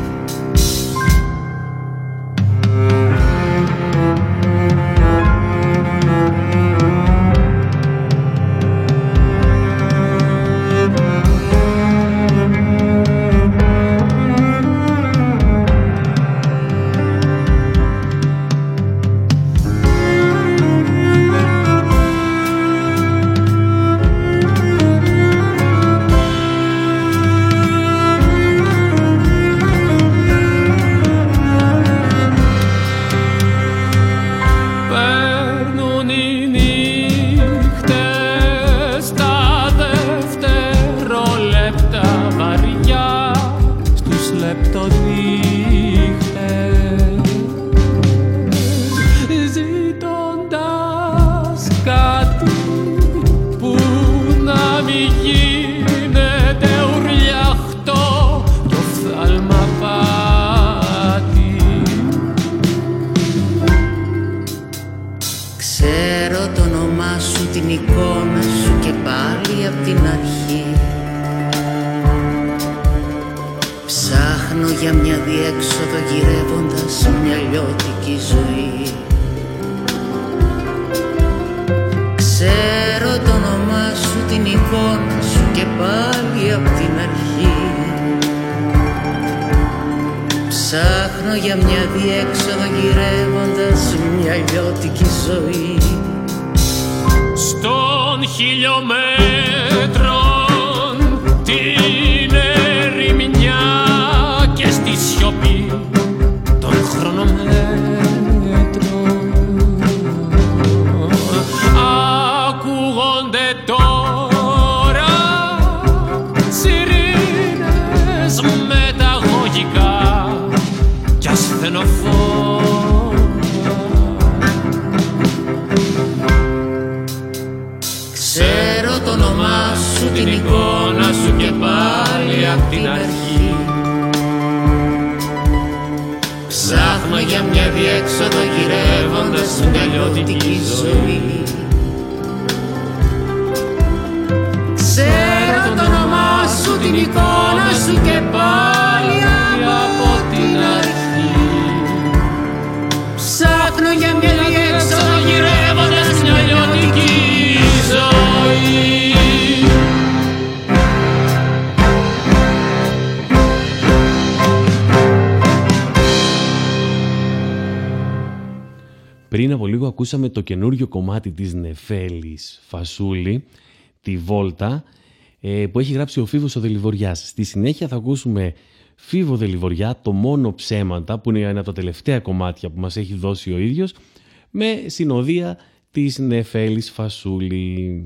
Πριν από λίγο ακούσαμε το καινούριο κομμάτι της Νεφέλης Φασούλη, τη Βόλτα, που έχει γράψει ο Φίβος ο Δελιβοριάς. Στη συνέχεια θα ακούσουμε Φίβο Δελιβοριά, το μόνο ψέματα, που είναι ένα από τα τελευταία κομμάτια που μας έχει δώσει ο ίδιος, με συνοδεία της Νεφέλης Φασούλη.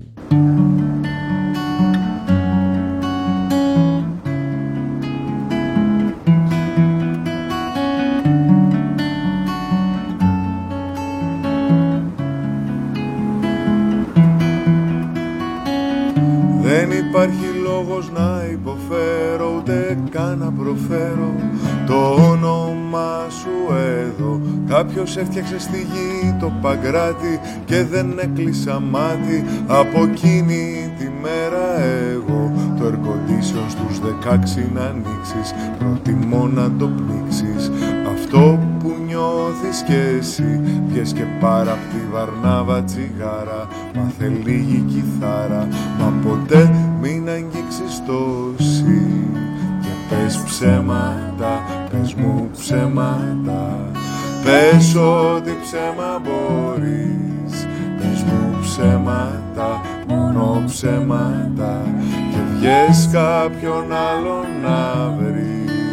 Δεν υπάρχει λόγος να υποφέρω, ούτε καν να προφέρω το όνομά σου εδώ. Κάποιος έφτιαξε στη γη το Παγκράτη και δεν έκλεισα μάτι από εκείνη τη μέρα εγώ. Το air condition στους δεκάξι να ανοίξεις, προτιμώ να το πνίξεις. Αυτό που νιώθεις κι εσύ, πιες και πάρα απ' τη Βαρνάβα τσιγάρα. Μάθε λίγη κιθάρα, μα ποτέ μην αγγίξεις το σι. Και πες ψέματα, πες μου ψέματα, πες ό,τι ψέμα μπορείς. Πες μου ψέματα, μόνο ψέματα, και βγες κάποιον άλλον να βρεις.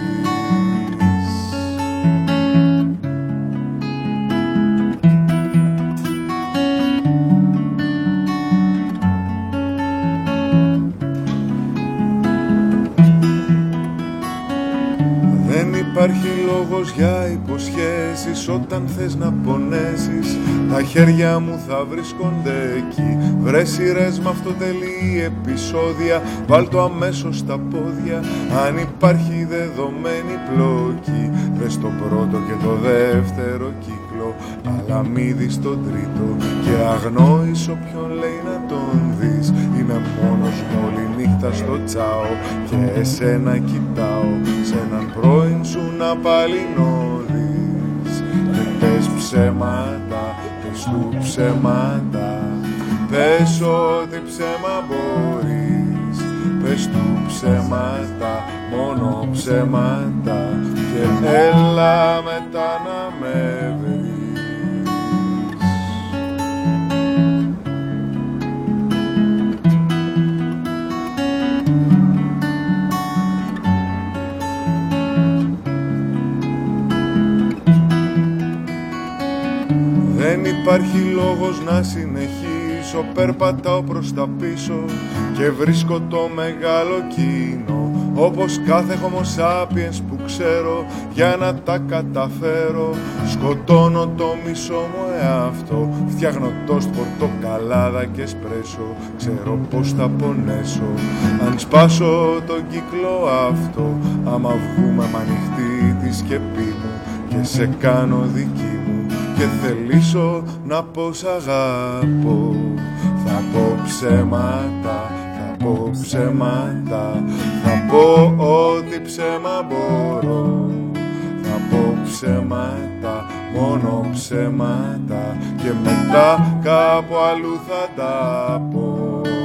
Υπάρχει λόγος για υποσχέσεις όταν θες να πονέσεις. Τα χέρια μου θα βρίσκονται εκεί. Βρες σειρές με αυτοτελή επεισόδια, βάλ το αμέσως στα πόδια. Αν υπάρχει δεδομένη πλοκή, δες το πρώτο και το δεύτερο κύκλο, αλλά μη δεις τον τρίτο και αγνόης όποιον λέει να τον δεις. Είμαι μόνος μου όλη νύχτα στο τσάο και εσένα κοιτάω σε έναν πρώην σου να παλινώδεις. Και πες ψέματα, πες του ψέματα, πες ό,τι ψέμα μπορείς. Πες του ψέματα, μόνο ψέματα και έλα μετά να με βρεις. Δεν υπάρχει λόγος να συνεχίσω, περπατάω προς τα πίσω και βρίσκω το μεγάλο κοινό. Όπως κάθε homo sapiens που ξέρω, για να τα καταφέρω σκοτώνω το μισό μου εαυτό. Φτιάχνω τόστ, πορτοκαλάδα και σπρέσο, ξέρω πως θα πονέσω αν σπάσω τον κύκλο αυτό. Άμα βγούμε μ' ανοιχτή τη σκεπή μου και σε κάνω δική μου και θελήσω να πω σ' αγαπώ, θα πω ψέματα, θα πω ψέματα, θα πω ό,τι ψέμα μπορώ. Θα πω ψέματα, μόνο ψέματα και μετά κάπου αλλού θα τα πω.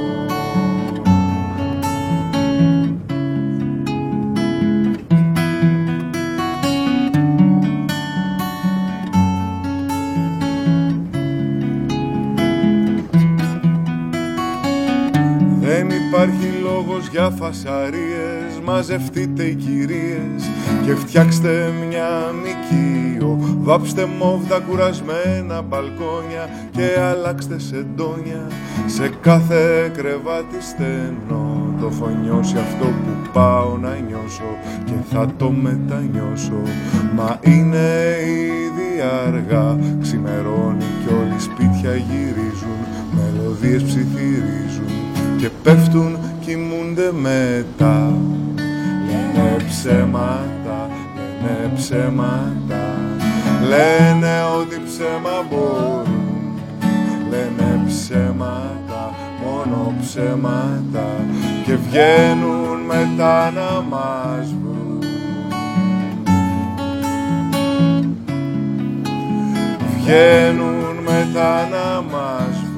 Δεν υπάρχει λόγος για φασαρίες, μαζευτείτε οι κυρίες και φτιάξτε μια νοικείο. Βάψτε μόβ τα κουρασμένα μπαλκόνια και αλλάξτε σεντόνια σε κάθε κρεβάτι στενό. Το έχω νιώσει αυτό που πάω να νιώσω και θα το μετανιώσω. Μα είναι ήδη αργά, ξημερώνει κι όλοι σπίτια γυρίζουν, μελωδίες ψιθυρίζουν και πέφτουν, κοιμούνται μετά. Λένε ψέματα, λένε ψέματα, λένε ότι ψέμα μπορούν. Λένε ψέματα, μόνο ψέματα και βγαίνουν μετά να μας βρουν. Βγαίνουν μετά να μας βρουν.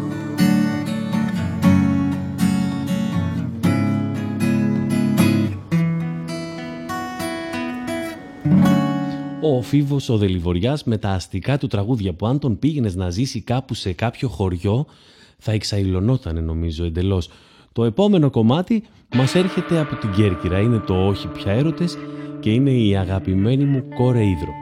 Ο Φίβος ο Δελιβοριάς με τα αστικά του τραγούδια που αν τον πήγαινες να ζήσει κάπου σε κάποιο χωριό θα εξαϊλωνότανε νομίζω εντελώς. Το επόμενο κομμάτι μας έρχεται από την Κέρκυρα, είναι το «Όχι πια έρωτες» και είναι η αγαπημένη μου Κόρε Ίδρο.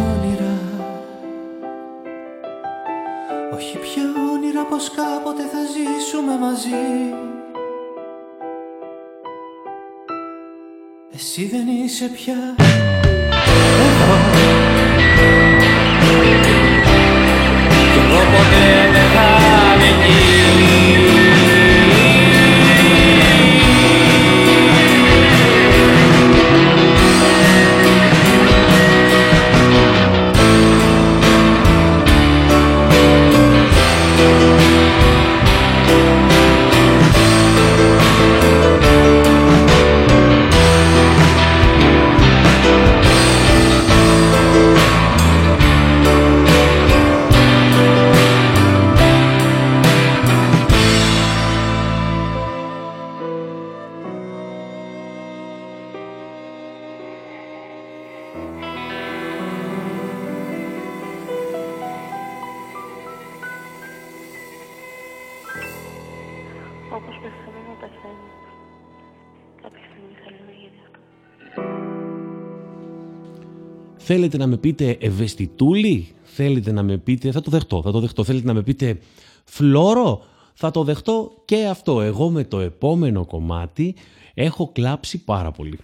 όνειρα, όχι πια όνειρα πως κάποτε θα ζήσουμε μαζί. Εσύ δεν είσαι πια εδώ κι εγώ ποτέ δεν θα είμαι εκεί. Όπως πεθαίνω να πεθαίνω, κάποια στιγμή θέλω να γίνει αυτό. Θέλετε να με πείτε ευαισθητούλη, θέλετε να με πείτε, θα το δεχτώ, θα το δεχτώ. Θέλετε να με πείτε φλόρο, θα το δεχτώ και αυτό. Εγώ με το επόμενο κομμάτι έχω κλάψει πάρα πολύ.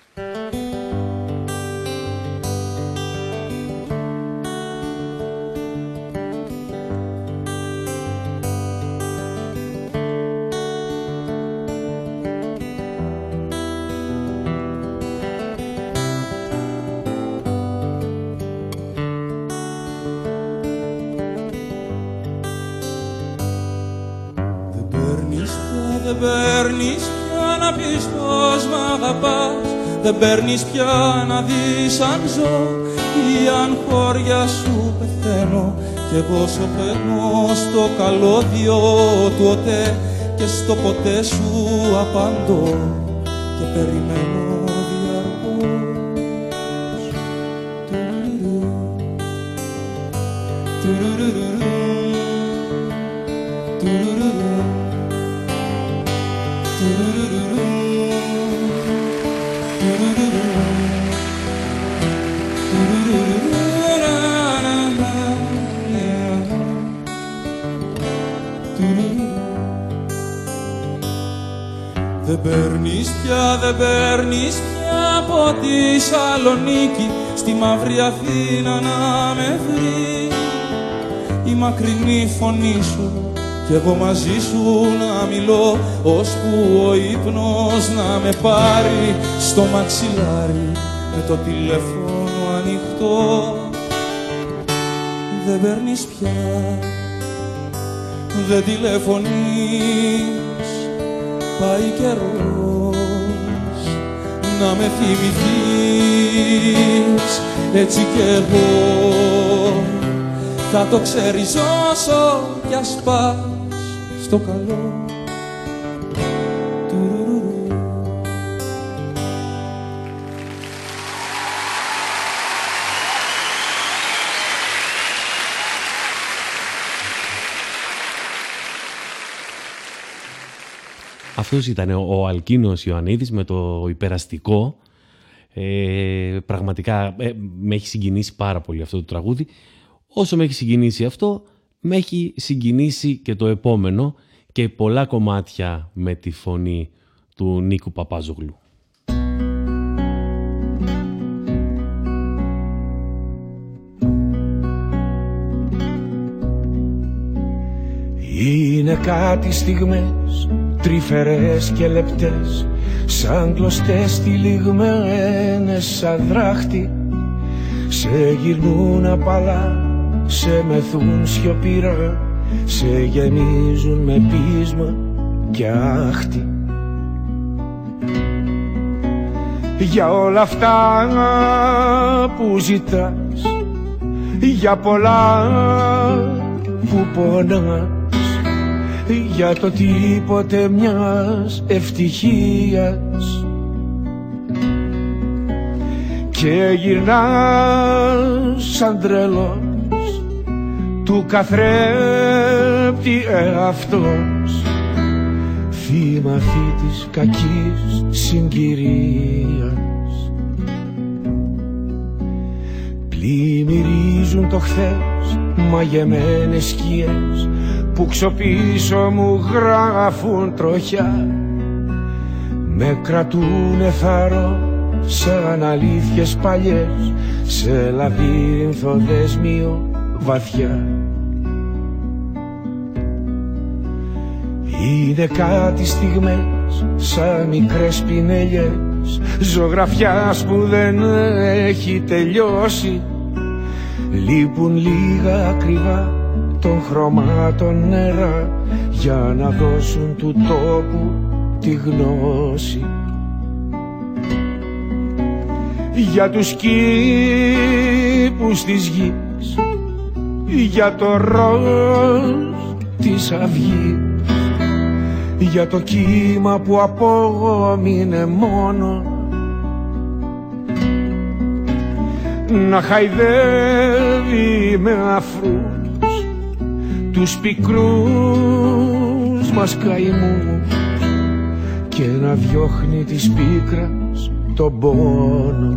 Δεν παίρνεις πια να πεις πως μ' αγαπάς, δεν παίρνεις πια να δεις αν ζω ή αν χώρια σου πεθαίνω κι εγώ σωπαίνω στο καλώδιο του ΟΤΕ και στο ποτέ σου απαντώ και περιμένω διαρκώς. Δεν παίρνεις πια, δεν παίρνεις πια από τη Σαλονίκη στη μαύρη Αθήνα να με βρει η μακρινή φωνή σου κι εγώ μαζί σου να μιλώ ώσπου ο ύπνος να με πάρει στο μαξιλάρι με το τηλέφωνο ανοιχτό. Δεν παίρνεις πια, δεν τηλεφωνείς, πάει καιρός να με θυμηθείς έτσι κι εγώ θα το ξέρεις όσο κι ας πας στο καλό. Αυτός ήταν ο Αλκίνος Ιωαννίδης με το υπεραστικό. Ε, πραγματικά ε, με έχει συγκινήσει πάρα πολύ αυτό το τραγούδι. Όσο με έχει συγκινήσει αυτό, με έχει συγκινήσει και το επόμενο και πολλά κομμάτια με τη φωνή του Νίκου Παπάζογλου. Είναι κάτι στιγμές τρυφερές και λεπτές, σαν κλωστές τυλιγμένες σαν δράχτη, σε γυρνούν απαλά, σε μεθούν σιωπηρά, σε γεμίζουν με πείσμα και άχτη. Για όλα αυτά που ζητάς, για πολλά που πονάς, για το τίποτε μιας ευτυχίας, και γυρνάς σαν τρελός του καθρέπτη εαυτός, θύμα αυτή της κακής συγκυρίας. Πλημμυρίζουν το χθες μαγεμένες σκιές που ξοπίσω μου γράφουν τροχιά. Με κρατούνε θαρώ σαν αλήθειες παλιές σε λαβύρινθο δέσμιο βαθιά. Είναι κάτι στιγμές σαν μικρές πινελιές ζωγραφιάς που δεν έχει τελειώσει. Λείπουν λίγα ακριβά των χρωμάτων νερά για να δώσουν του τόπου τη γνώση. Για τους κήπους της γης, για το ροζ της αυγής, για το κύμα που απόμεινε μόνο να χαϊδεύει με αφρούς τους πικρούς μας καημούς και να διώχνει της πίκρας τον πόνο.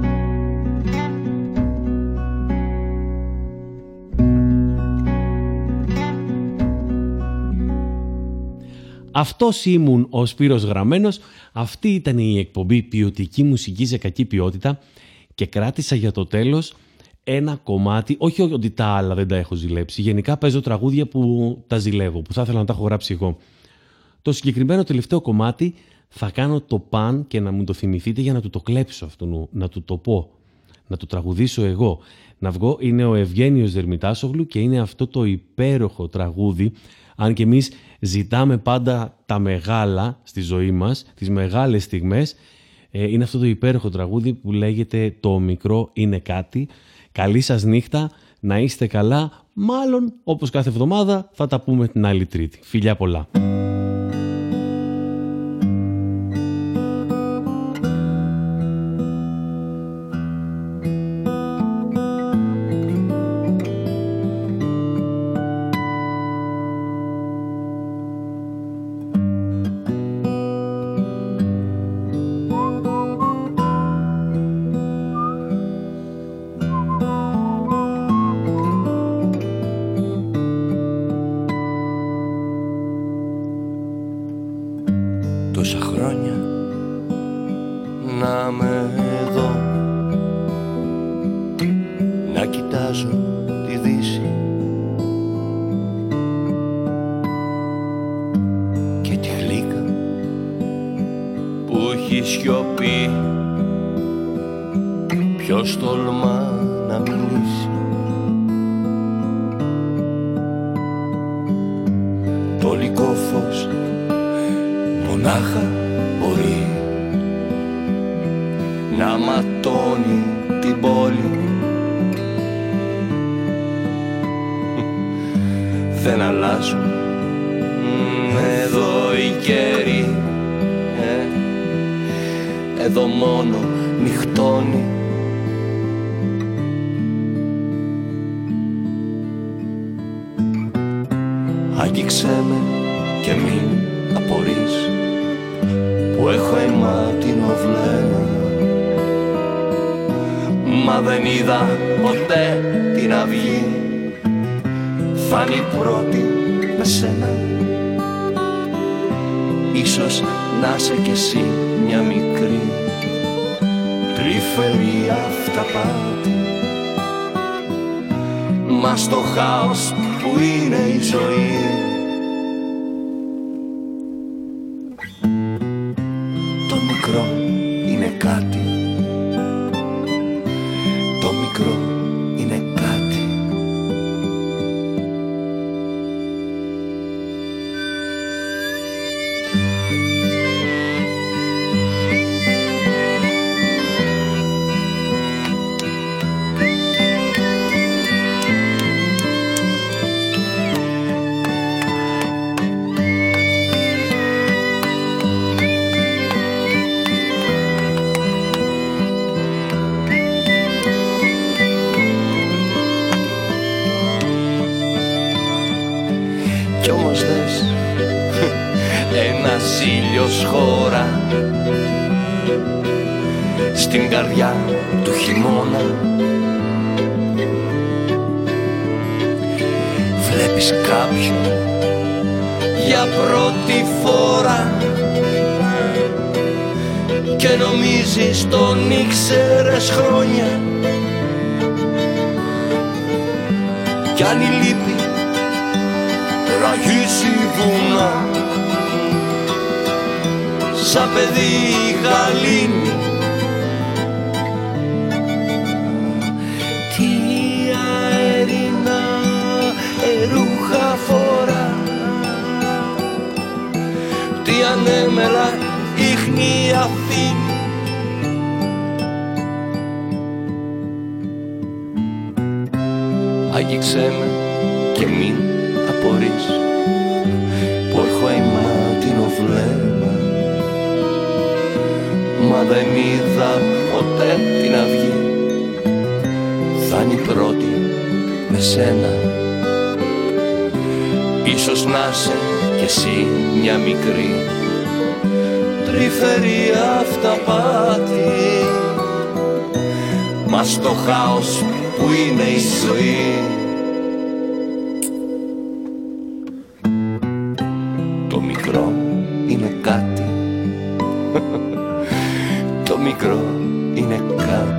Αυτός ήμουν ο Σπύρος Γραμμένος. Αυτή ήταν η εκπομπή ποιοτική μουσική σε κακή ποιότητα και κράτησα για το τέλος ένα κομμάτι, όχι ότι τα άλλα δεν τα έχω ζηλέψει, γενικά παίζω τραγούδια που τα ζηλεύω, που θα ήθελα να τα έχω γράψει εγώ. Το συγκεκριμένο τελευταίο κομμάτι θα κάνω το παν και να μου το θυμηθείτε για να του το κλέψω αυτόν, να του το πω, να το τραγουδήσω εγώ. Να βγω, είναι ο Ευγένιος Δερμητάσογλου και είναι αυτό το υπέροχο τραγούδι. Αν και εμείς ζητάμε πάντα τα μεγάλα στη ζωή μας, τις μεγάλες στιγμές, ε, είναι αυτό το υπέροχο τραγούδι που λέγεται «Το μικρό είναι κάτι». Καλή σας νύχτα, να είστε καλά, μάλλον όπως κάθε εβδομάδα θα τα πούμε την άλλη Τρίτη. Φιλιά πολλά. Άγγιξέ με και μην απορείς που έχω αιμάτινο βλέμμα. Μα δεν είδα ποτέ την αυγή, θα είναι η πρώτη με σένα. Ίσως να σε κι εσύ μια μικρή τρυφερή αυταπάτη, μα στο χάος που είναι η ζωή το μικρό είναι κάτι, το μικρό είναι κάτι. Χώρα στην καρδιά του χειμώνα, βλέπεις κάποιον για πρώτη φορά και νομίζεις τον ήξερες χρόνια, κι αν η λύπη ραγίσει βουνά, σαν παιδί γαλήνη, τι αέρινα ερούχα φορά, τι ανέμελα ίχνη αφήνει. Άγγιξέ με και μην απορείς που έχω αιμάτινο βλέμμα, μα δεν είδα ποτέ την αυγή, θα είναι η πρώτη με σένα. Ίσως να είσαι κι εσύ μια μικρή τρυφερή αυταπάτη, μα στο χάος που είναι η ζωή το μικρό είναι κάτι, το μικρό είναι κάτι.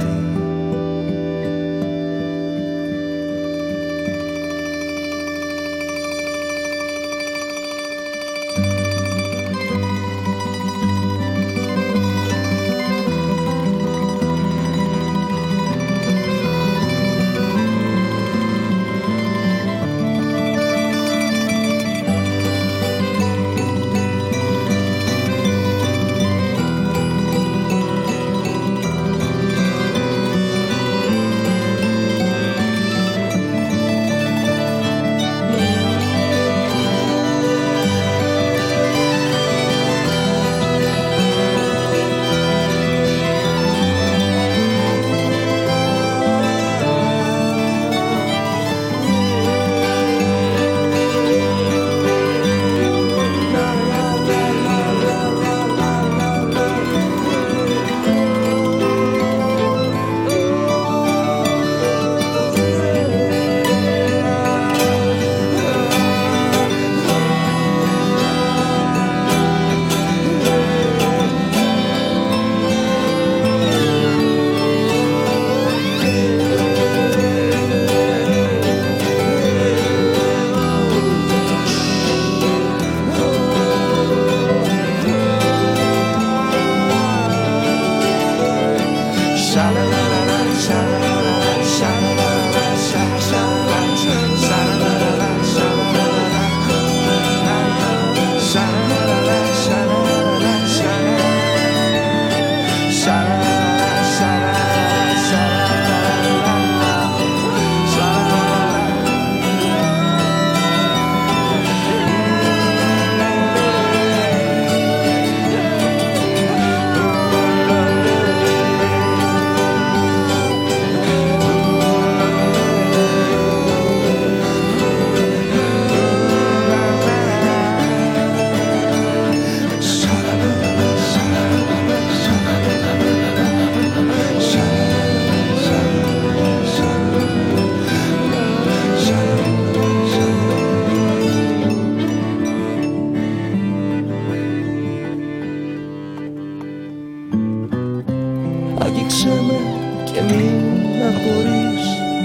Άγγιξέ με και μην απορείς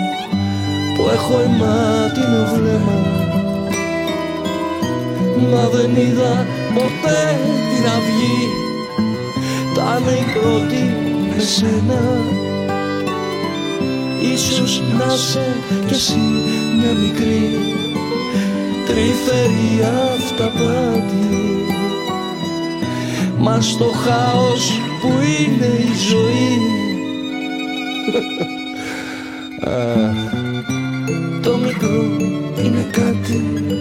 που έχω αιμάτινο βλέμμα, μα δεν είδα ποτέ την αυγή, θα είναι η πρώτη με σένα. Ίσως να σε κι εσύ μια μικρή τρυφερή αυταπάτη, μα στο χάος που είναι η ζωή το μικρό είναι κάτι.